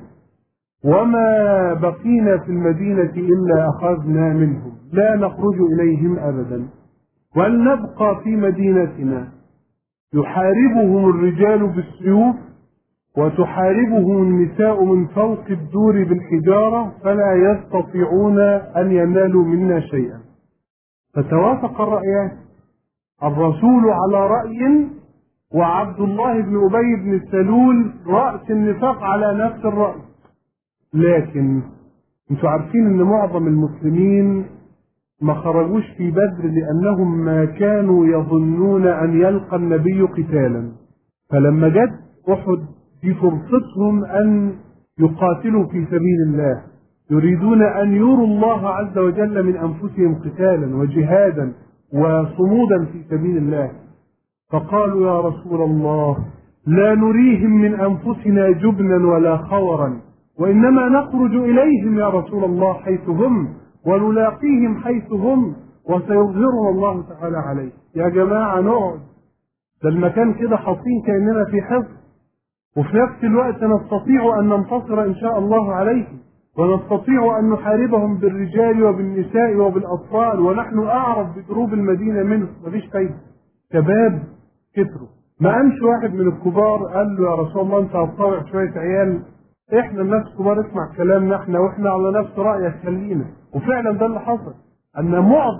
وما بقينا في المدينة إلا أخذنا منهم، لا نخرج إليهم أبدا، ولنبقى في مدينتنا يحاربهم الرجال بالسيوف وتحاربهم النساء من فوق الدور بالحجارة، فلا يستطيعون أن ينالوا منا شيئا. فتوافق الرأيان، الرسول على رأي وعبد الله بن أبي بن سلول رأس النفاق على نفس الرأي. لكن انتوا عارفين ان معظم المسلمين ما خرجوش في بدر لانهم ما كانوا يظنون ان يلقى النبي قتالا، فلما جت احد دي فرصتهم ان يقاتلوا في سبيل الله، يريدون ان يروا الله عز وجل من انفسهم قتالا وجهادا وصمودا في سبيل الله. فقالوا: يا رسول الله، لا نريهم من انفسنا جبنا ولا خورا، وإنما نخرج إليهم يا رسول الله حيث هم، ونلاقيهم حيث هم، وسيظهرنا الله تعالى عليه. يا جماعة نقعد، ده المكان كده حصين كأننا في حصن، وفي نفس الوقت نستطيع أن ننتصر إن شاء الله عليهم، ونستطيع أن نحاربهم بالرجال وبالنساء وبالأطفال، ونحن أعرف بدروب المدينة منه. مفيش فايدة، شباب كتروا. ما قامش واحد من الكبار قال له: يا رسول الله، أنت هتطاوع شوية عيال، احنا الناس كبار اسمع كلامنا احنا، واحنا على نفس رأيك خلينا. وفعلا ده اللي حصل، ان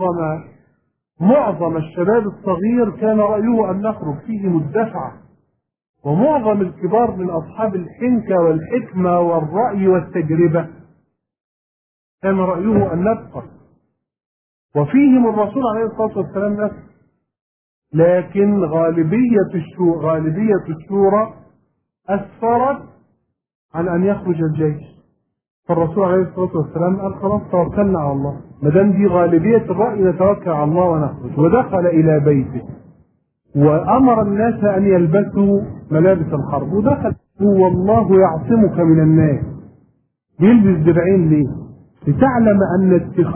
معظم الشباب الصغير كان رأيه ان نخرج فيه مدفعة، ومعظم الكبار من اصحاب الحنكة والحكمة والرأي والتجربة كان رأيه ان نبقى، وفيهم الرسول عليه الصلاة والسلام نفسه. لكن غالبية الشورى أسفرت عن أن يخرج الجيش، فالرسول عليه الصلاة والسلام قال خلاص توكلنا على الله، ما دام دي غالبية الرأي نتوكل على الله ونخرج. ودخل إلى بيته وأمر الناس أن يلبسوا ملابس الحرب، ودخل والله يعصمك من الناس. يلبس درعين ليه؟ لتعلم أن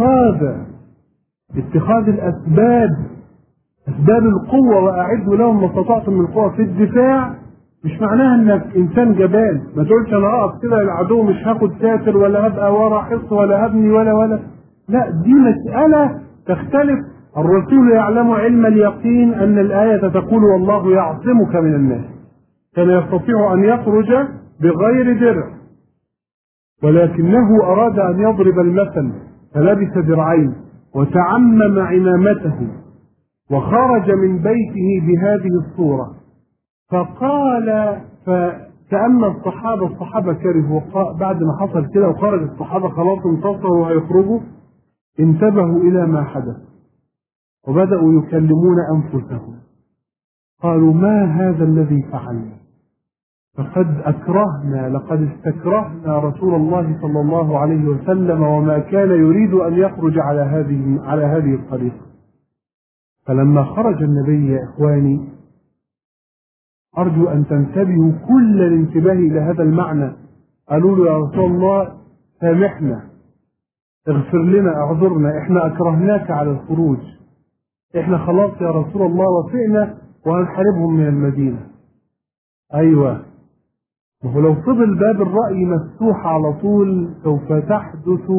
اتخاذ الأسباب، أسباب القوة، وأعدوا لهم ما استطعتم من قوة في الدفاع، مش معناها انك انسان جبان. ما تقولش انا اقف كده للعدو مش هاخد ساتر ولا هبقى ورا حص ولا هبني ولا لا، دي مسألة تختلف. الرسول يعلم علم اليقين ان الآية تقول والله يعصمك من الناس، كان يستطيع ان يخرج بغير درع، ولكنه اراد ان يضرب المثل فلبس درعين وتعمم عمامته وخرج من بيته بهذه الصورة. فقال فكأن الصحابة كرهوا، بعد ما حصل كده وخرج الصحابة خلاص انتصروا وهيخرجوا، انتبهوا إلى ما حدث وبدأوا يكلمون أنفسهم، قالوا ما هذا الذي فعلنا؟ لقد استكرهنا رسول الله صلى الله عليه وسلم وما كان يريد أن يخرج على هذه الطريقة. فلما خرج النبي يا إخواني، أرجو أن تنتبهوا كل الانتباه إلى هذا المعنى. قالوا له يا رسول الله سامحنا، اغفر لنا، اعذرنا، احنا أكرهناك على الخروج، احنا خلاص يا رسول الله وفئنا وهنحاربهم من المدينة. أيوة، وهو لو فضل باب الرأي مفتوح على طول سوف تحدث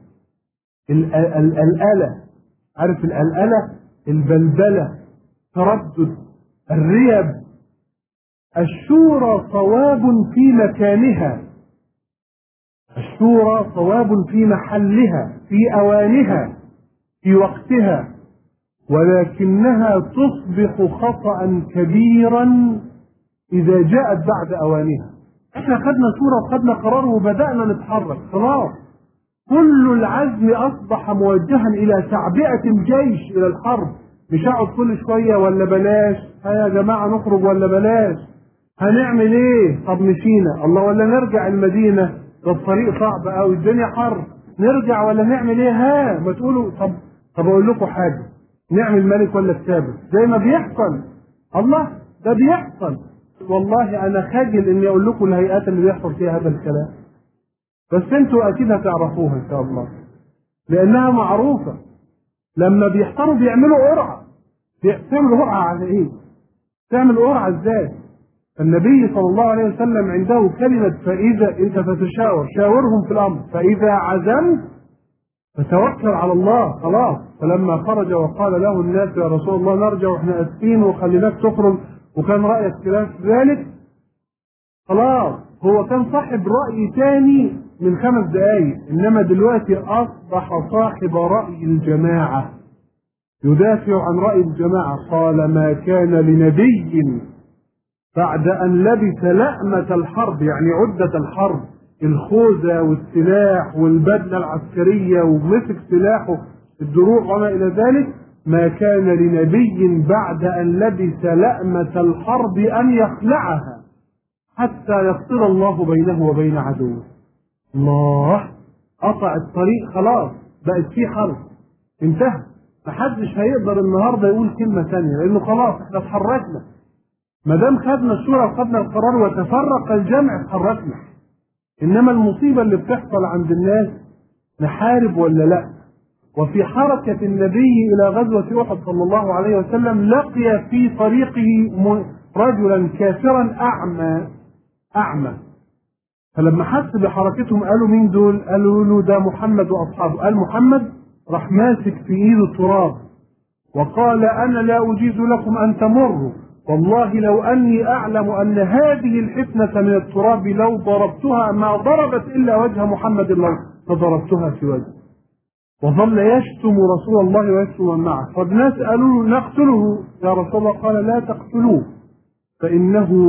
الألألة. عارف الألألة؟ البلبلة، تردد، الريب. الشورى صواب في مكانها، الشورى صواب في محلها، في أوانها، في وقتها، ولكنها تصبح خطأ كبيرا إذا جاءت بعد أوانها. احنا خدنا شورى وخدنا قرار وبدأنا نتحرك خلاص، كل العزم أصبح موجها إلى تعبئة الجيش إلى الحرب. مش هقعد كل شوية ولا بلاش، يا جماعة نخرج ولا بلاش، هنعمل ايه؟ طب مشينا الله ولا نرجع المدينة؟ ده الطريق صعب قوي، الدنيا حر، نرجع ولا نعمل ايه؟ ما تقولوا طب اقول لكم حاجة، نعمل ملك ولا كتابة زي ما بيحصل. الله ده بيحصل، والله انا خجل اني اقول لكم الهيئات اللي بيحصل فيها هذا الكلام، بس انتوا اكيد هتعرفوها ان شاء الله لانها معروفة. لما بيحصلوا بيعملوا قرعة. تعملوا قرعة على ايه؟ تعمل قرعة ازاي؟ النبي صلى الله عليه وسلم عنده كلمة فإذا انت شاورهم في الأمر، فإذا عزمت فتوكل على الله. خلاص. فلما خرج وقال له الناس يا رسول الله نرجع واحنا اسفين وخليناك تخرج وكان رأيك خلاف ذلك، خلاص هو كان صاحب رأي تاني من 5 دقايق، انما دلوقتي اصبح صاحب رأي الجماعة، يدافع عن رأي الجماعة. قال ما كان لنبي بعد أن لبس لأمة الحرب، يعني عدة الحرب، الخوذة والسلاح والبدلة العسكرية ومسك سلاحه الدروع وما إلى ذلك، ما كان لنبي بعد أن لبس لأمة الحرب أن يخلعها حتى يفصل الله بينه وبين عدوه. الله قطع الطريق، خلاص بقت فيه حرب، انتهى. محدش هيقدر النهارده يقول كلمة ثانية لأنه خلاص احنا اتحركنا. ما دام خدنا الشورى وخدنا القرار وتفرق الجمع اتحركنا. انما المصيبه اللي بتحصل عند الناس نحارب ولا لا. وفي حركه النبي الى غزوه احد صلى الله عليه وسلم لقي في طريقه رجلا كافرا اعمى. فلما حس بحركتهم قالوا مين دول؟ قالوا له ده محمد واصحابه. قال محمد، راح ماسك في ايده التراب وقال انا لا اجيز لكم ان تمروا، والله لو أني أعلم أن هذه الحفنة من التراب لو ضربتها ما ضربت إلا وجه محمد فضربتها في وجهه. وظل يشتم رسول الله ويشتم من معه. فالناس قالوا له نقتله يا رسول الله، قال لا تقتلوه، فإنه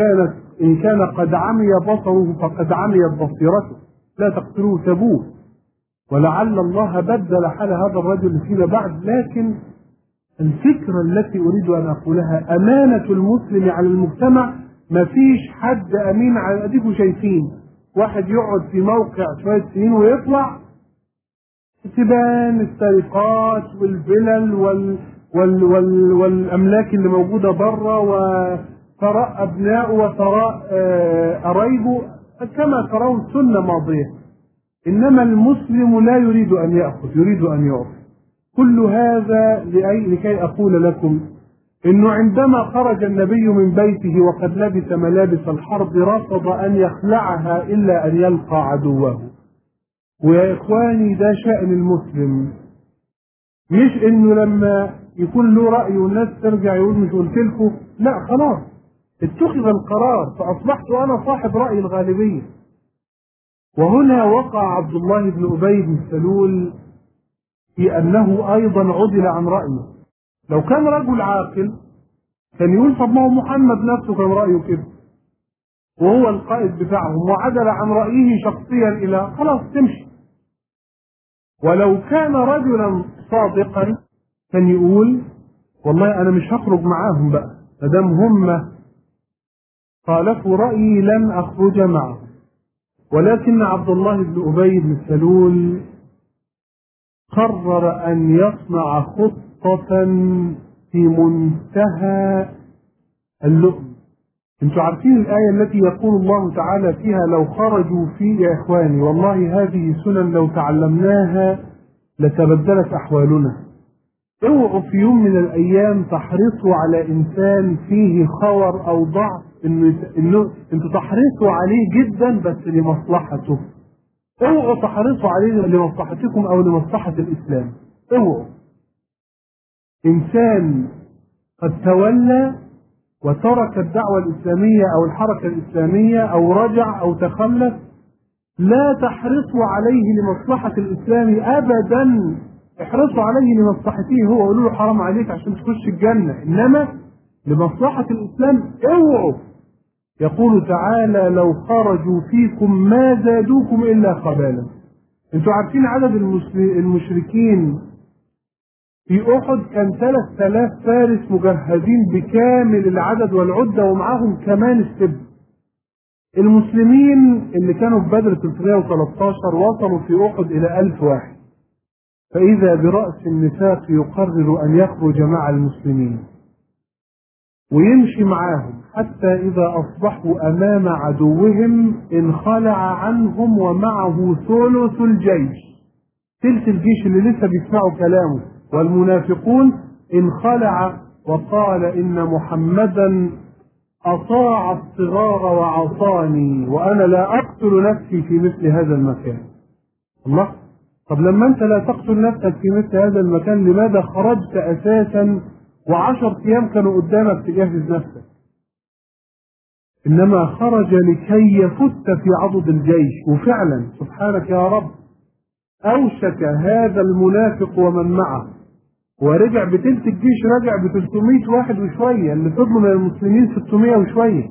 إن كان قد عمي بصره فقد عميت بصيرته، لا تقتلوه سبوه. ولعل الله بدل حال هذا الرجل فيما بعد. لكن الفكرة التي أريد أن أقولها أمانة المسلم على المجتمع. مفيش حد أمين على أديكم شايفين واحد يقعد في موقع شوية سنين ويطلع تبان السرقات والفلل والأملاك اللي موجودة بره وثراء أبنائه وثراء قرايبه كما ترون سنة ماضية. إنما المسلم لا يريد أن يأخذ، يريد أن يعطي. كل هذا لكي أقول لكم إنه عندما خرج النبي من بيته وقد لبس ملابس الحرب رفض أن يخلعها إلا أن يلقى عدوه. ويا إخواني ده شأن المسلم، مش إنه لما يكون له رأي والناس ترجع يقول مش قلت لكم، لا خلاص اتخذ القرار فأصبحت أنا صاحب رأي الغالبية. وهنا وقع عبد الله بن أبي بن سلول في أنه أيضا عدل عن رأيه. لو كان رجل عاقل كان يقول طب ما هو محمد نفسه كان رأيه كده وهو القائد بتاعهم وعدل عن رأيه شخصيا إلى خلاص تمشي. ولو كان رجلا صادقا كان يقول والله أنا مش هخرج معاهم بقى مادام هم خالفوا رأيي لن أخرج معهم. ولكن عبد الله بن أبي بن سلول قرر أن يصنع خطة في منتهى اللؤم. انتوا عارفين الآية التي يقول الله تعالى فيها لو خرجوا في يا إخواني والله هذه سنن لو تعلمناها لتبدلت أحوالنا. اوعوا في يوم من الأيام تحرصوا على إنسان فيه خور أو ضعف إنه انتوا تحرصوا عليه جدا بس لمصلحته. اوعوا تحرصوا عليه لمصلحتكم أو لمصلحة الإسلام. اوعوا. إنسان قد تولى وترك الدعوة الإسلامية أو الحركة الإسلامية أو رجع أو تخلف لا تحرصوا عليه لمصلحة الإسلام أبدا. احرصوا عليه لمصلحته هو، قولوا له حرام عليك عشان تخش الجنة، إنما لمصلحة الإسلام اوعوا. يقول تعالى لو خرجوا فيكم ما زادوكم إلا خبالا. انتوا عارفين عدد المشركين في أحد كان 3000 فارس مجهزين بكامل العدد والعدة ومعاهم كمان السب. المسلمين اللي كانوا في بدر 313 وصلوا في أحد إلى 1000 واحد. فإذا برأس النفاق يقرر أن يخرج مع المسلمين ويمشي معاهم حتى إذا أصبحوا أمام عدوهم انخلع عنهم ومعه ثلث الجيش، ثلث الجيش اللي لسه بيسمعوا كلامه، والمنافقون انخلع وقال إن محمدا أطاع الصغار وعصاني وأنا لا أقتل نفسي في مثل هذا المكان. الله، طب لما أنت لا تقتل نفسك في مثل هذا المكان لماذا خرجت أساسا و10 أيام كانوا قدامك تجهز نفسك؟ إنما خرج لكي يفت في عضد الجيش. وفعلا سبحانك يا رب أوشك هذا المنافق ومن معه ورجع بتلت الجيش، رجع ب 300 واحد وشوية، اللي فضلوا من المسلمين 600 وشوية.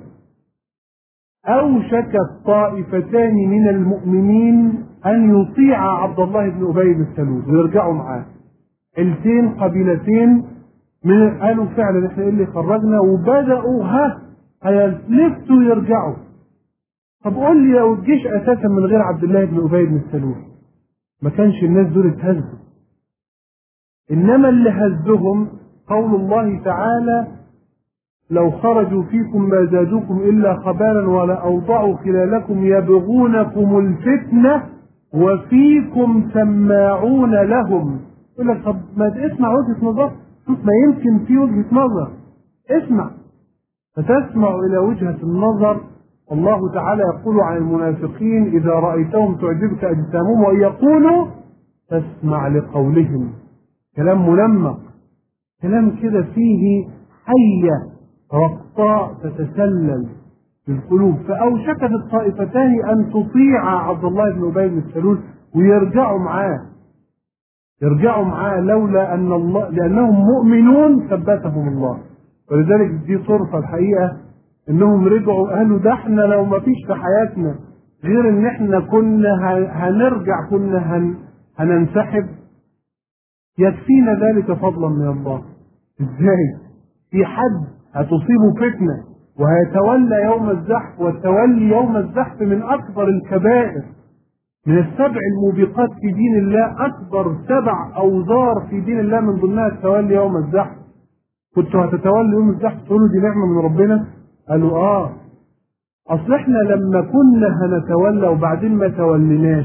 أوشك الطائفتان من المؤمنين أن يطيع عبد الله بن أبي بن سلول ويرجعوا معاه. عيلتين قبيلتين من قالوا فعلا احنا اللي خرجنا، وبدأوا هيلفتوا يرجعوا. طب قول لي لو الجيش أساسا من غير عبد الله بن أبي بن سلول ما كانش الناس دول اتهزوا. إنما اللي هزهم قول الله تعالى لو خرجوا فيكم ما زادوكم إلا خبالا ولا أوضعوا خلالكم يبغونكم الفتنة وفيكم سماعون لهم. يقول لك طب ما اسمع وجهة نظر، شوف ما يمكن في وجهة نظر، اسمع. فتسمع إلى وجهة النظر. الله تعالى يقول عن المنافقين إذا رأيتهم تعجبك أجسامهم ويقولوا تسمع لقولهم. كلام منمق، كلام كده فيه حية رقصاء تتسلل في القلوب. فأوشكت الطائفتان أن تطيع عبد الله بن أبي بن سلول ويرجعوا معاه، يرجعوا معاه لولا أن الله، لأنهم مؤمنون ثبتهم الله. ولذلك دي صرفة الحقيقة إنهم رجعوا قالوا ده احنا لو ما فيش في حياتنا غير إن احنا كنا هنرجع، كنا هننسحب، يكفينا ذلك فضلا من الله. ازاي؟ في حد هتصيبه فتنة وهيتولى يوم الزحف، والتولي يوم الزحف من أكبر الكبائر، من السبع الموبقات في دين الله، أكبر 7 أوزار في دين الله من ضمنها التولي يوم الزحف. كنتوا هتتولوا يوم الزحف تقولوا دي نعمة من ربنا؟ قالوا أصل إحنا لما كنا هنتولى وبعدين ما توليناش.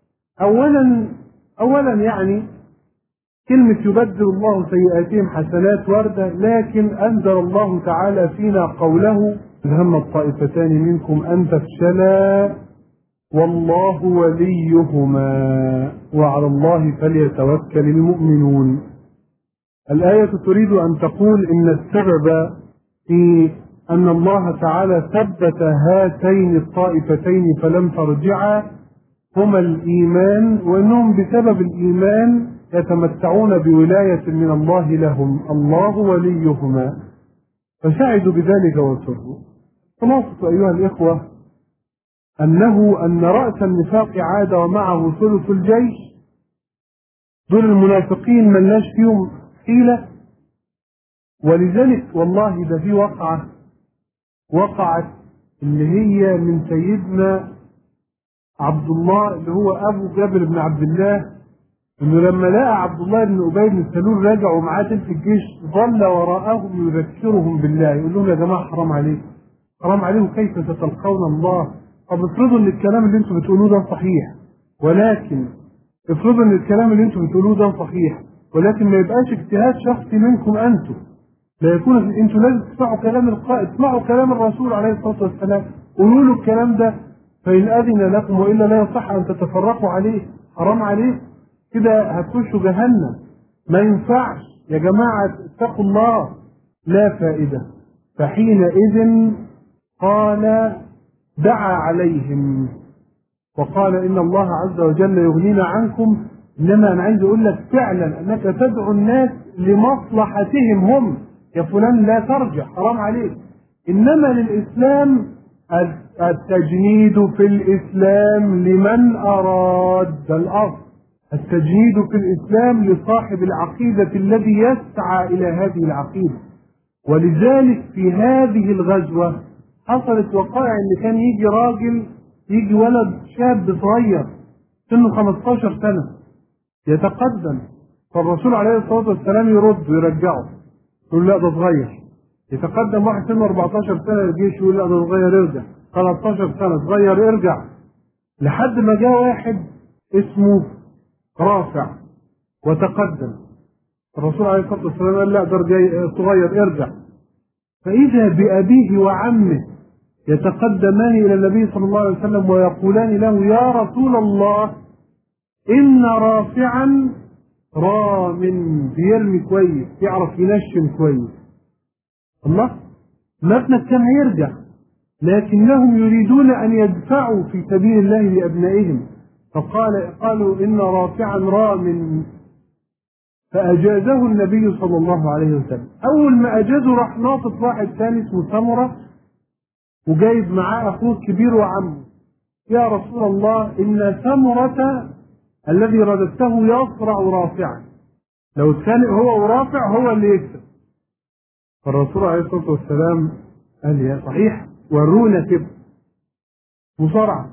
أولا يعني كلمة يبدل الله سيئاتهم حسنات وردة، لكن أنزل الله تعالى فينا قوله: إن هم الطائفتان منكم أن تفشلا والله وليهما وعلى الله فليتوكل المؤمنون. الآية تريد أن تقول إن السبب في أن الله تعالى ثبت هاتين الطائفتين فلم ترجعا هما الإيمان، وأنهم بسبب الإيمان يتمتعون بولاية من الله لهم، الله وليهما، فسعدوا بذلك وسروا. خلاصة أيها الإخوة أن رأس النفاق عاد ومعه ثلث الجيش. دول المنافقين ملناش فيهم حيلة، ولذلك والله ده في وقعت اللي هي من سيدنا عبد الله اللي هو أبو جابر بن عبد الله، إنه لما لقى عبد الله بن أبي بن سلول راجعوا معاه تلك الجيش ظل وراءهم يذكرهم بالله، يقول لهم: يا جماعة حرام عليكم، حرام عليكم، كيف تتلقون الله؟ طب افرضوا ان الكلام اللي انتم بتقولوه ده صحيح، ولكن افرضوا ان الكلام اللي انتم بتقولوه ده صحيح، ولكن ما يبقاش اجتهاد شخصي منكم انتم، لا يكون انتم لازم تسمعوا كلام القائد، اسمعوا كلام الرسول عليه الصلاه والسلام، قولوا له الكلام ده، فان اذن لكم والا لا يصح ان تتفرقوا عليه، حرام عليه، كده هتخشوا جهنم، ما ينفعش يا جماعه، اتقوا الله، لا فائده. فحينئذ قال دعا عليهم وقال: إن الله عز وجل يغنينا عنكم، إنما أنا عايز أقول لك فعلا أنك تدعو الناس لمصلحتهم هم، يا فلان لا ترجع حرام عليك، إنما للإسلام التجنيد في الإسلام لمن أراد الأصل، التجنيد في الإسلام لصاحب العقيدة الذي يسعى إلى هذه العقيدة. ولذلك في هذه الغزوة حصلت وقائع ان كان يجي ولد شاب صغير سنه 15 سنة يتقدم، فالرسول عليه الصلاة والسلام يرد ويرجعه، يقول: لا ده صغير. يتقدم واحد سنه 14 سنة الجيش، يقول: لا ده صغير ارجع. 13 سنة صغير ارجع، لحد ما جاء واحد اسمه رافع وتقدم، الرسول عليه الصلاة والسلام قال: لا ده صغير ارجع. فإذا بأبيه وعمه يتقدمان إلى النبي صلى الله عليه وسلم ويقولان له: يا رسول الله، إن رافعا رامٍ، بيرمي كويس، يعرف ينشن كويس. الله، مبنى كان هيرجع، لكنهم يريدون أن يدفعوا في سبيل الله لأبنائهم، قالوا: إن رافعا رامٍ، فأجازه النبي صلى الله عليه وسلم. أول ما أجازه راح ناطط واحد ثاني اسمه سمرة وجايب معاه أخوه الكبير وعمه: يا رسول الله، إن سمرة الذي رددته يصرع رافعا، لو اتخانق هو ورافع هو اللي يكسب. فالرسول عليه الصلاة والسلام قال: يا صحيح، ورونا كده مصارعة.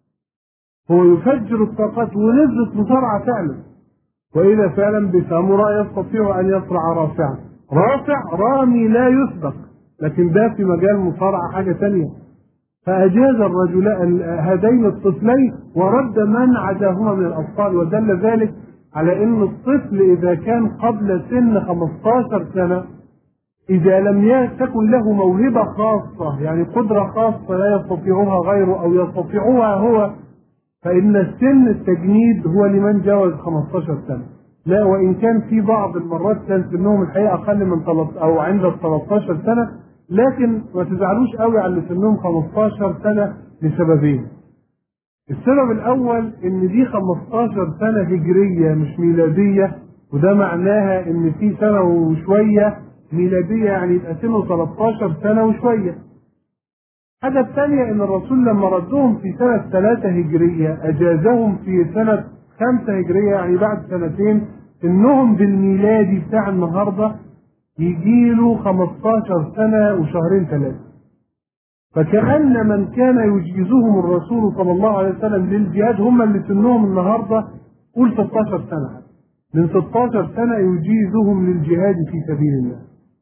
هو يفجر الطاقات، ونزلت مصارعة فعلا، وإذا فعلا بساموراء يستطيع أن يصرع رافعا. رافع رامي لا يسبق، لكن ده في مجال مصارعة حاجة تانية. فأجاز الرجل هذين الطفلين ورد من عداهما من الأطفال، ودل ذلك على أن الطفل إذا كان قبل سن 15 سنة، إذا لم تكن له موهبة خاصة، يعني قدرة خاصة لا يستطيعها غيره أو يستطيعها هو، فإن السن التجنيد هو لمن جاوز 15 سنة. لا، وإن كان في بعض المرات كان سنهم الحقيقة أقل من أو عند 13 سنة، لكن ما تزعلوش قوي على اللي سنهم 15 سنة لسببين. السبب الأول إن دي 15 سنة هجرية مش ميلادية، وده معناها إن في سنة وشوية ميلادية، يعني يبقى سنه 13 سنة وشوية. الحاجة الثانية إن الرسول لما ردهم في سنة 3 هجرية أجازهم في سنة 5 هجرية، يعني بعد سنتين، إنهم بالميلادي بتاع النهاردة يجيله 15 سنة وشهرين 3. فكأن من كان يجيزهم الرسول صلى الله عليه وسلم للجهاد هم اللي سنهم النهاردة قول 16 سنة، من 16 سنة يجيزهم للجهاد في سبيل الله.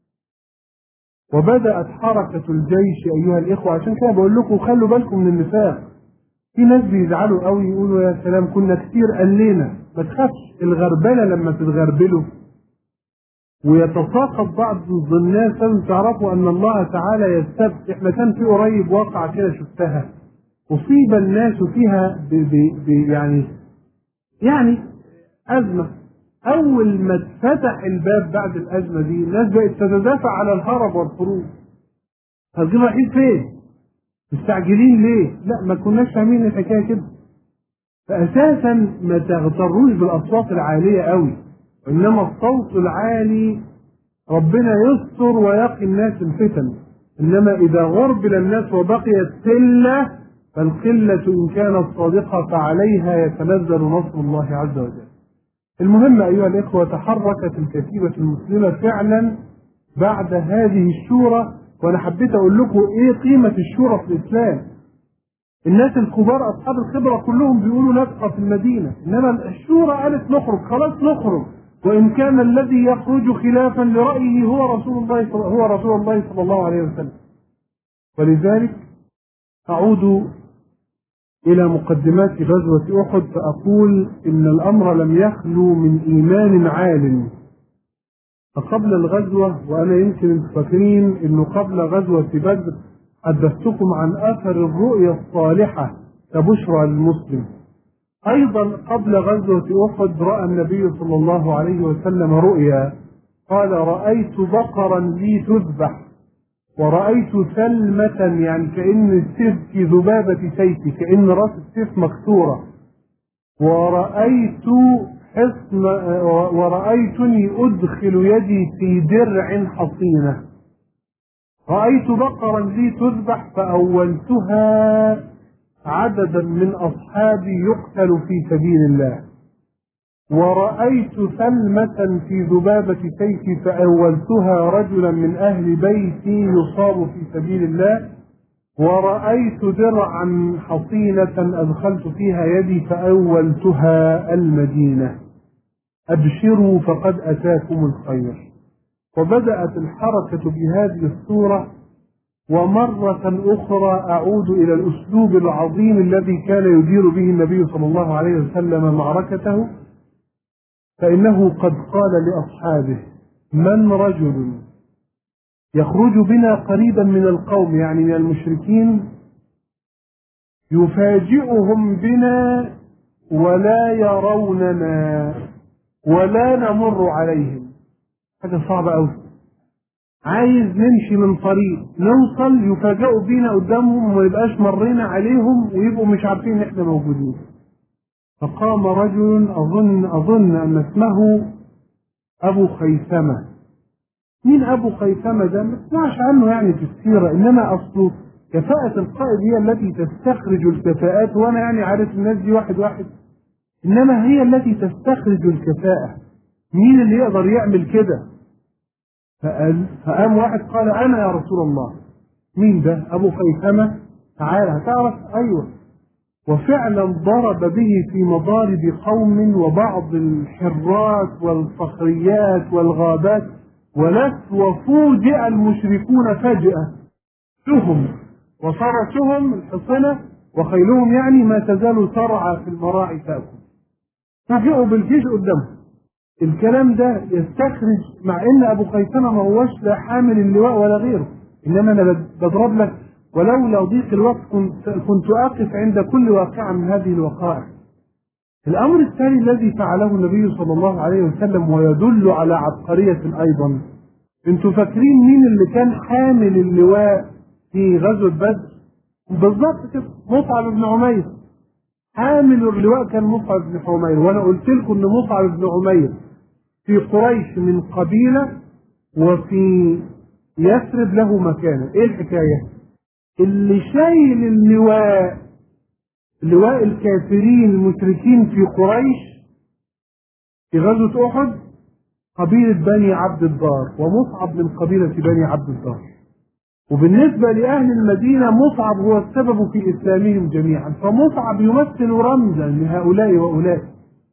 وبدأت حركة الجيش أيها الإخوة، عشان كده بقول لكم خلوا بالكم من النفاق. في ناس بيزعلوا قوي يقولوا يا سلام كنا كتير قلنا، ما تخافش، الغربلة لما تتغربلوا ويتساقط بعض الناس لازم تعرفوا أن الله تعالى يستبد. احنا كان في قريب واقع كده شفتها، أصيب الناس فيها يعني أزمة. أول ما اتفتح الباب بعد الأزمة دي الناس بقت تتدافع على الهرب والخروج. هتجيب رايحين فين؟ مستعجلين ليه؟ لا ما كناش فاهمين الحكاية كده. فأساسا ما تغتروش بالأصوات العالية قوي، إنما الصوت العالي ربنا يستر ويقي الناس الفتن. إنما إذا غربل الناس وبقيت قلة، فالقلة إن كانت صادقة فعليها يتنزل نصر الله عز وجل. المهم أيها الإخوة، تحركت الكتيبة المسلمة فعلا بعد هذه الشورى. وأنا حبيت أقول لكم إيه قيمة الشورى في الإسلام. الناس الكبار أصحاب الخبرة كلهم بيقولوا نبقى في المدينة، إنما الشورى قالت نخرج، خلاص نخرج، وإن كان الذي يخرج خلافا لرأيه هو رسول الله صلى الله عليه وسلم. ولذلك أعود إلى مقدمات غزوة أحد فأقول إن الأمر لم يخلو من إيمان عال. فقبل الغزوة، وأنا يمكن فاكرين إنه قبل غزوة بدر حدثتكم عن أثر الرؤيا الصالحة كبشرى للمسلم. أيضا قبل غزوة أحد رأى النبي صلى الله عليه وسلم رؤيا، قال رأيت بقرا لي تذبح، ورأيت سلمة يعني كأن السيف في ذبابة سيفي، كأن رأس السيف مكسورة، ورأيتني أدخل يدي في درع حصينة. رأيت بقرا لي تذبح فأولتها عددا من أصحابي يقتل في سبيل الله، ورأيت سلمة في ذبابة سيفي فأولتها رجلا من أهل بيتي يصاب في سبيل الله، ورأيت درعا حصينة أدخلت فيها يدي فأولتها المدينة. أبشروا فقد أتاكم الخير. وبدأت الحركة بهذه الصورة. ومرة أخرى أعود إلى الأسلوب العظيم الذي كان يدير به النبي صلى الله عليه وسلم معركته، فإنه قد قال لأصحابه: من رجل يخرج بنا قريبا من القوم يعني من المشركين يفاجئهم بنا ولا يروننا ولا نمر عليهم. حاجة صعبة أوي. عايز نمشي من طريق نوصل يفاجئوا بينا قدامهم وما يبقاش مرينا عليهم ويبقوا مش عارفين ان احنا موجودين. فقام رجل اظن ان اسمه ابو خيثمة. مين ابو خيثمة ده؟ ما تسمعش عنه يعني في السيرة، انما اصله كفاءة القائد هي التي تستخرج الكفاءات، وانا يعني عارف الناس دي واحد واحد، انما هي التي تستخرج الكفاءة. مين اللي يقدر يعمل كده؟ فقام واحد قال: أنا يا رسول الله. مين ده؟ أبو خيثمة. تعالى هتعرف. أيوة. وفعلا ضرب به في مضارب قوم وبعض الحرات والصخريات والغابات وفوجئ المشركون فجأة لهم وفرسهم الحصنة وخيلهم يعني ما تزال ترعى في المراعي تأكل. فجئوا بالجيش قدامهم. الكلام ده يستخرج، مع ان ابو خيثمة ما هوش لا حامل اللواء ولا غيره، انما انا بضرب لك ولولا ضيق الوقت كنت اقف عند كل واقعة من هذه الوقائع. الامر الثاني الذي فعله النبي صلى الله عليه وسلم ويدل على عبقرية ايضا، انتوا فاكرين مين اللي كان حامل اللواء في غزوة بدر؟ بالضبط كده، مصعب بن عمير. حامل اللواء كان مصعب بن عمير، وانا قلت لكم ان مصعب بن عمير في قريش من قبيلة وفي يثرب له مكانه. ايه الحكاية؟ اللي شايل لواء الكافرين المشركين في قريش في غزوة أحد قبيلة بني عبد الدار، ومصعب من قبيلة بني عبد الدار. وبالنسبة لأهل المدينة مصعب هو السبب في إسلامهم جميعا، فمصعب يمثل رمزا لهؤلاء وأولئك.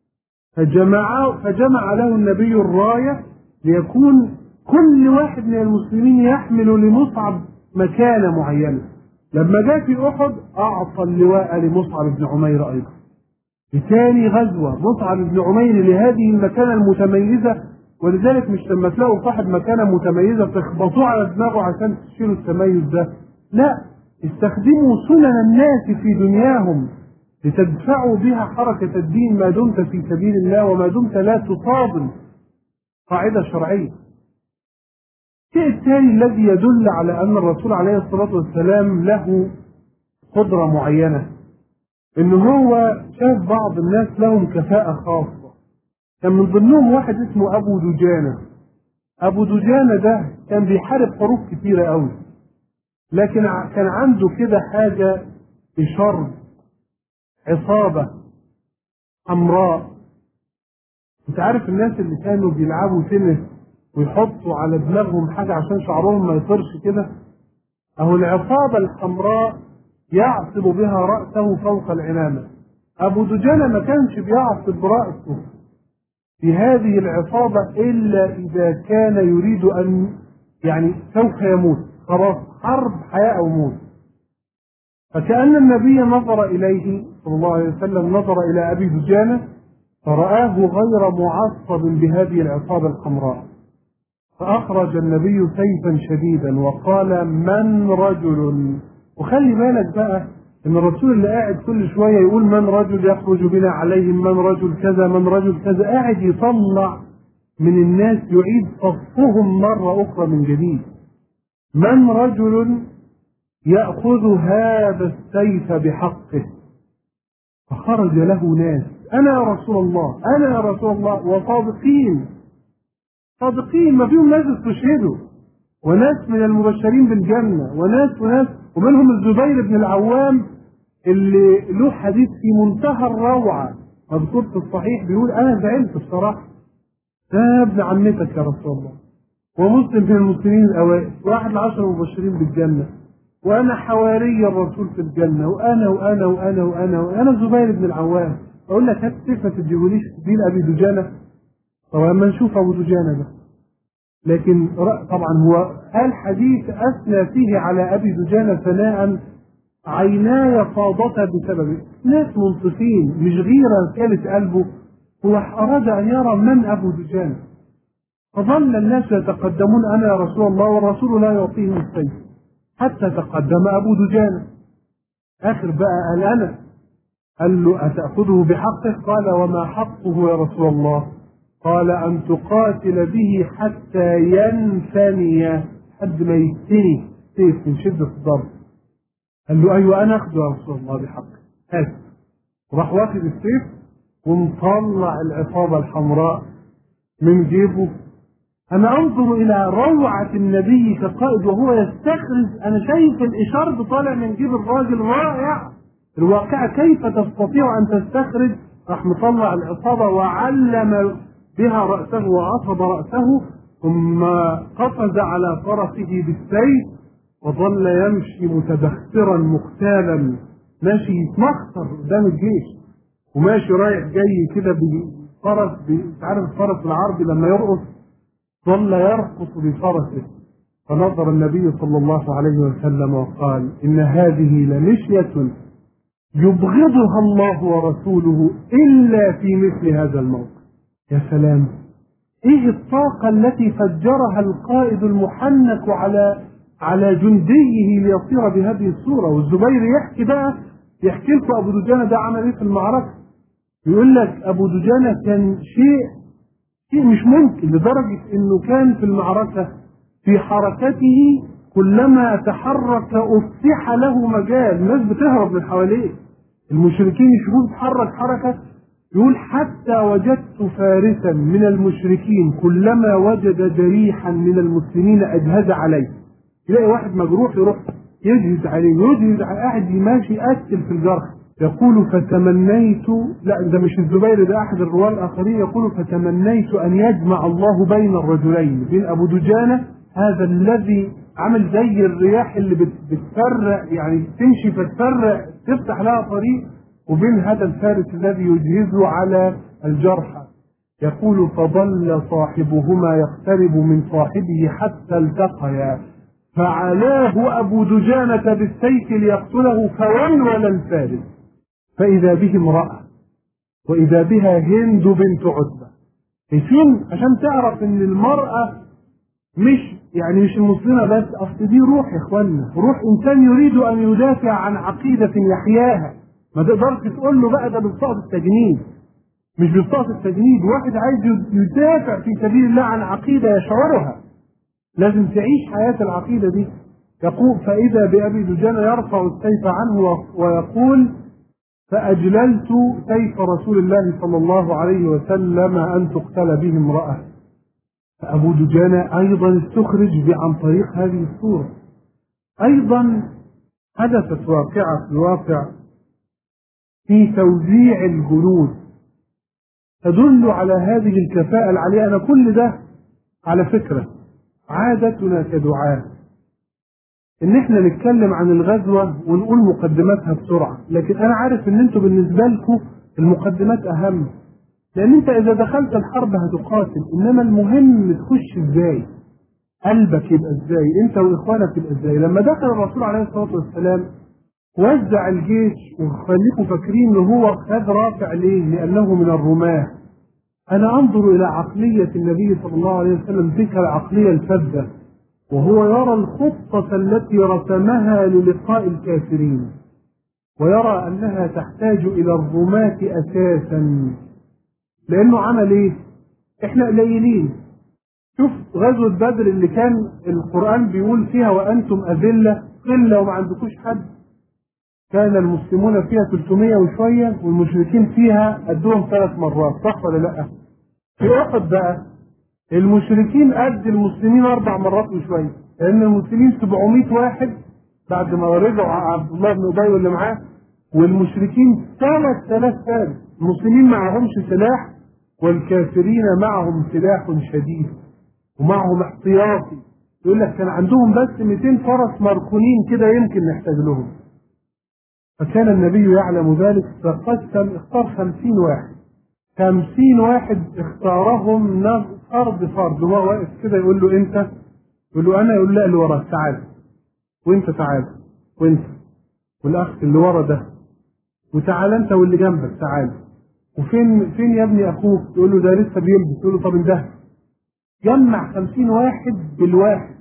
فجمع له النبي الراية ليكون كل واحد من المسلمين يحمل لمصعب مكانة معينة. لما جاء في أحد أعطى اللواء لمصعب بن عمير أيضا. في ثاني غزوة مصعب بن عمير لهذه المكانة المتميزة، ولذلك مش لما تلاقوا صاحب مكانة متميزة تخبطوه على دماغه عشان تشيلوا التميز ده، لا، استخدموا سنن الناس في دنياهم لتدفعوا بها حركة الدين ما دمت في سبيل الله وما دمت لا تصادم قاعدة شرعية. الشيء الثاني الذي يدل على أن الرسول عليه الصلاة والسلام له قدرة معينة، إن هو شاف بعض الناس لهم كفاءة خاصة. كان من ضمنهم واحد اسمه أبو دجانة. أبو دجانة ده كان بيحارب حروب كتيرة أوي، لكن كان عنده كده حاجة إشارة، عصابة حمراء. انت عارف الناس اللي كانوا بيلعبوا تنس ويحطوا على دماغهم حاجة عشان شعرهم ما يطرش كده؟ اهو العصابة الحمراء يعصب بها رأسه فوق العنامة. ابو دجانة ما كانش بيعصب رأسه في هذه العصابة الا اذا كان يريد ان سوف يموت، خلاص حرب حياة او موت. فكأن النبي نظر إليه صلى الله عليه وسلم، نظر إلى أبي دجانة فرآه غير معصب بهذه العصابة الحمراء، فأخرج النبي سيفا شديدا وقال: من رجل؟ وخلي بالك بقى إن الرسول اللي قاعد كل شوية يقول من رجل يخرج بنا عليهم، من رجل كذا، من رجل كذا، قاعد يطلع من الناس يعيد صفهم مرة أخرى من جديد. من رجل يأخذ هذا السيف بحقه؟ فخرج له ناس: أنا يا رسول الله، أنا يا رسول الله، وصادقين صادقين، ما فيهم ناس استشهدوا، وناس من المبشرين بالجنة، وناس ومنهم الزبير بن العوام اللي له حديث في منتهى الروعة مذكور في الصحيح، بيقول: أنا زعلت بصراحة، ده ابن عمتك يا رسول الله، ومسلم من المسلمين الأوائل، واحد العشر المبشرين بالجنة، وأنا حواري الرسول في الجنة، وأنا وأنا وأنا وأنا وأنا زبير بن العوام. أقول لك هات سيف ما تديهوليش دين أبي دجانة؟ طب لما نشوف أبو دجانة ده. لكن طبعا هو قال حديث أثنى فيه على أبي دجانة ثناء عيناي فاضتا بسببه. ناس منصفين، مش غيرة كانت قلبه، هو أراد أن يرى من أبو دجانة. فظل الناس يتقدمون: أنا يا رسول الله، والرسول لا يعطيهم السيف، حتى تقدم أبو دجانة. آخر بقى قال: أنا. قال له: أتأخذه بحقه؟ قال: وما حقه يا رسول الله؟ قال: أن تقاتل به حتى ينثني، حد ما يثني سيف من شدة الضرب. قال له: أيوة أنا أخذه يا رسول الله بحقه، هات. وراح واخد السيف ومطلع العصابة الحمراء من جيبه. أنا أنظر إلى روعة النبي كقائد وهو يستخرج، أنا شايف الإشارة طالع من جيب الراجل رائع، الواقعة كيف تستطيع أن تستخرج. راح مطلع العصابة وعلم بها رأسه وعصب رأسه، ثم قفز على فرسه بالسيف وظل يمشي متبخترا مختالا، ماشي يتمخطر قدام الجيش، وماشي رايح جاي كده بفرس، عارف الفرس العربي لما يرقص، ظل يرقص بفرسه. فنظر النبي صلى الله عليه وسلم وقال: إن هذه لمشية يبغضها الله ورسوله إلا في مثل هذا الموقف. يا سلام، إيه الطاقة التي فجرها القائد المحنك على جنديه ليصير بهذه الصورة. والزبير يحكي لكم أبو دجانة ده عمل إيه في المعركة. يقول لك أبو دجانة كان شيء مش ممكن، لدرجة انه كان في المعركة في حركته كلما تحرك افتح له مجال، الناس بتهرب من حواليه، المشركين يشوفوه يتحرك حركة، يقول: حتى وجدت فارسا من المشركين كلما وجد جريحا من المسلمين اجهز عليه. يلاقي واحد مجروح يروح يجهز عليه، قاعد ماشي يقتل في الجرح، يقول فتمنيت، لا ده مش الزبير، ده أحد الرواة الآخرين، يقول فتمنيت أن يجمع الله بين الرجلين، بين أبو دجانة هذا الذي عمل زي الرياح اللي بتفرق، يعني تمشي فتفرق تفتح لها طريق، وبين هذا الفارس الذي يجهزه على الجرحى. يقول فظل صاحبهما يقترب من صاحبه حتى التقيا، فعلاه أبو دجانة بالسيف ليقتله، فولول الفارس فإذا به امرأة، وإذا بها هند بنت عتبة. فين عشان تعرف إن المرأة مش المسلمة بس، أصل دي روح يا إخوانا، روح إنسان يريد أن يدافع عن عقيدة يحياها. ما تقدرش تقول له بقى ده بالصعب التجنيد، مش بالصعب التجنيد، واحد عايز يدافع في سبيل الله عن عقيدة يشعرها، لازم تعيش حياة العقيدة دي. يقول فإذا بأبي دجانة يرفع السيف عنه ويقول فأجللت سيف رسول الله صلى الله عليه وسلم أن تقتل به امرأة. فأبو دجانة أيضا استخرج عن طريق هذه الصورة. أيضا حدثت واقعة في الواقع في توزيع الجنود تدل على هذه الكفاءة العالية. أنا كل ده على فكرة عادتنا كدعاة إن إحنا نتكلم عن الغزوة ونقول مقدماتها بسرعة، لكن أنا عارف إن أنتوا بالنسبة لكم المقدمات أهم، لأن أنت إذا دخلت الحرب هتقاتل، إنما المهم تخش إزاي، قلبك يبقى إزاي، أنت وإخوانك يبقى إزاي. لما دخل الرسول عليه الصلاة والسلام وزع الجيش، وخليكم فاكرين إن هو خد رافع ليه؟ لأنه من الرماة. أنا أنظر إلى عقلية النبي صلى الله عليه وسلم، تلك العقلية الفذة، وهو يرى الخطة التي رسمها للقاء الكافرين، ويرى أنها تحتاج إلى الرماة أساسا. لأنه عمل إيه؟ إحنا قليلين. شوف غزوة بدر اللي كان القرآن بيقول فيها وأنتم أذلة، قلة وما عندكوش حد، كان المسلمون فيها 300 وشوية، والمشركين فيها قدهم 3 مرات، صح ولا لأ؟ في أحد بقى المشركين قد المسلمين 4 مرات وشوية، لأن المسلمين 700 واحد بعد ما رجعوا عبد الله بن أبي واللي معاه، والمشركين 3000 فارس. المسلمين معهمش سلاح، والكافرين معهم سلاح شديد ومعهم احتياطي. يقول لك كان عندهم بس 200 فرس مركونين كده يمكن نحتاج لهم. فكان النبي يعلم ذلك، اختار 50 واحد، 50 واحد اختارهم فرد، وهو واقف كده يقول له انت، يقول له انا، يقول له لا اللي وراك تعال، وانت تعال، وانت والاخ اللي ورا ده، وتعال انت واللي جنبك تعال، وفين يا ابني اخوك؟ يقول له ده لسه بيلبس. يقول له طب انده. جمع 50 واحد بالواحد.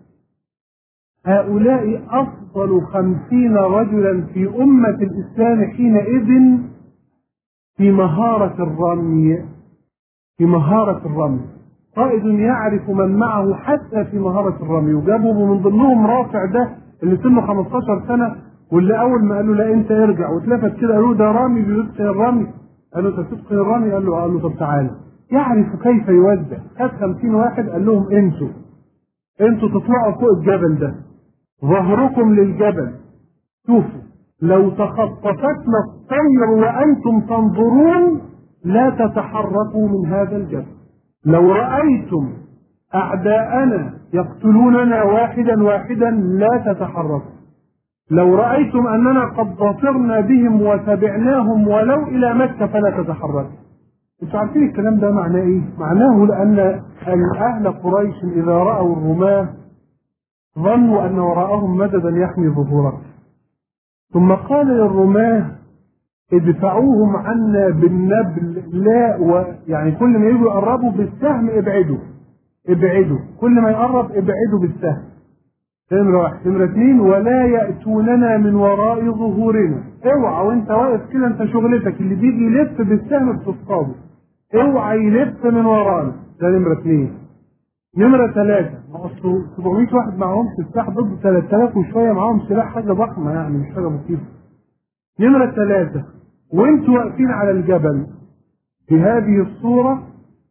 هؤلاء افضل 50 رجلا في امة الاسلام حينئذ في مهارة الرمي، في مهارة الرمي. قائد يعرف من معه حتى في مهارة الرمي، وجابوا من ضمنهم رافع ده اللي سنه 15 سنة، واللي أول ما قالوا لا أنت ارجع واتلفت كده قالوا ده رامي بيتقن الرمي، قالوا أنت بتتقن الرمي؟ قال له طب تعالى. يعرف كيف يوزع. خد 50 واحد قال لهم أنتوا تطلعوا فوق الجبل ده، ظهركم للجبل، شوفوا لو تخطفتنا الطير وأنتم تنظرون لا تتحركوا من هذا الجبل. لو رأيتم أعداءنا يقتلوننا واحدا واحدا لا تتحركوا. لو رأيتم أننا قد ظفرنا بهم وتبعناهم ولو إلى مكة فلا تتحركوا. انتوا عارفين الكلام ده معناه إيه؟ معناه لأن أهل قريش إذا رأوا الرماة ظنوا أن وراءهم مددا يحمي ظهورهم، ثم قال للرماة ادفعوهم عنا بالنبل، لا يعني كل ما يجوا يقربوا بالسهم ابعدوا، كل ما يقرب ابعدوا بالسهم. نمرة 1. نمرة 2 ولا يأتوننا من وراء ظهورنا. اوعى وانت واقف كده، انت شغلتك اللي بيجي يلف بالسهم بتصطاده، اوعى يلف من ورانا. ده نمرة 2. نمرة 3 اصله 700 واحد معهمش سلاح ضد 3000 وشوية معاهم سلاح، حاجة ضخمة يعني مش حاجة بسيطة. نمرة 3 وانتوا واقفين على الجبل بهذه الصورة،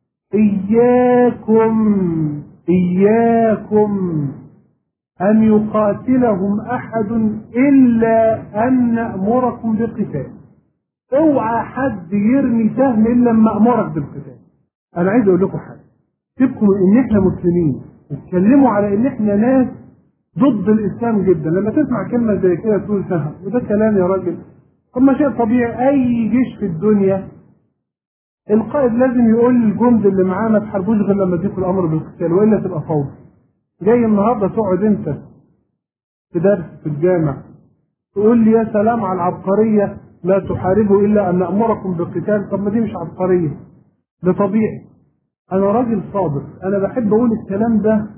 إياكم أن يقاتلهم أحد إلا أن نأمركم بقتال. اوعى حد يرمي سهم الا لما امرك بالقتال. انا عايز اقول لكم حاجه، سيبكم من ان احنا مسلمين، اتكلموا على ان احنا ناس ضد الاسلام جدا. لما تسمع كلمه زي كده تقول سهم، وده كلام يا راجل. طب ما شيء طبيعي، اي جيش في الدنيا القائد لازم يقول للجند اللي معاه ما تحاربوش غير لما تديكوا الامر بالقتال، والا تبقى فوضى. جاي النهارده تقعد انت في درس في الجامع تقول لي يا سلام على العبقريه، لا تحاربوا الا ان نامركم بالقتال. طب ما دي مش عبقريه، ده طبيعي. انا راجل صادق، انا بحب اقول الكلام ده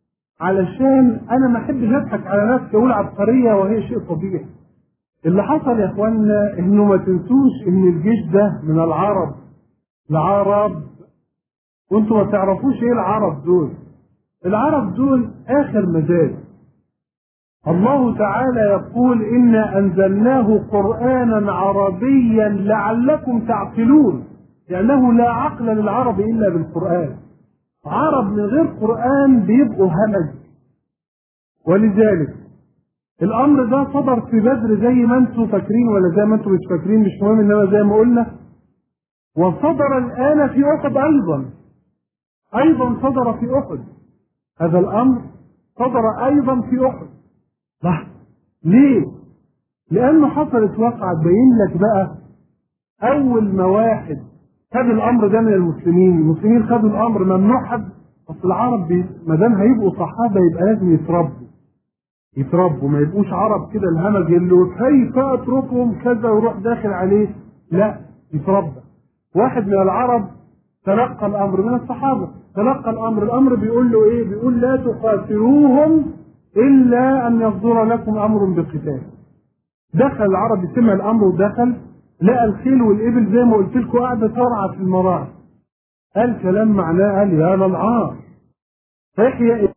علشان انا ما احبش اضحك على نفسي اقول عبقريه وهي شيء طبيعي. اللي حصل يا اخوانا انه ما تنسوش ان الجيش ده من العرب. العرب، وانتم ما تعرفوش ايه العرب دول. العرب دول اخر مزاج. الله تعالى يقول إنا أنزلناه قرآنا عربيا لعلكم تعقلون، لأنه لا عقل للعرب إلا بالقرآن. عرب من غير قرآن بيبقوا همج. ولذلك الأمر ده صدر في بدر زي ما أنتم فاكرين ولا زي ما أنتم مش فاكرين مش مهم، إنما زي ما قلنا. وصدر الآن في أحد أيضا صدر في أحد. هذا الأمر صدر أيضا في أحد. ليه؟ لأنه حصلت واقعة تبين لك بقى. أول ما واحد خد الأمر ده من المسلمين خدوا الأمر ممنوع حد. أصل العرب ما دام هيبقوا صحابة يبقى لازم يتربوا، ما يبقوش عرب كده الهمج اللي كيف أتركهم كذا ويروح داخل عليه. لا، يتربى. واحد من العرب تلقى الأمر من الصحابة، تلقى الأمر بيقول له إيه؟ بيقول لا تقاتلوهم إلا أن يصدر لكم أمر بالقتال. دخل العربي، سمع الامر ودخل، لقى الخيل والابل زي ما قلت لكم قاعده ترعى في المراعي. قال كلام معناه، قال يا للعار، صحيح يا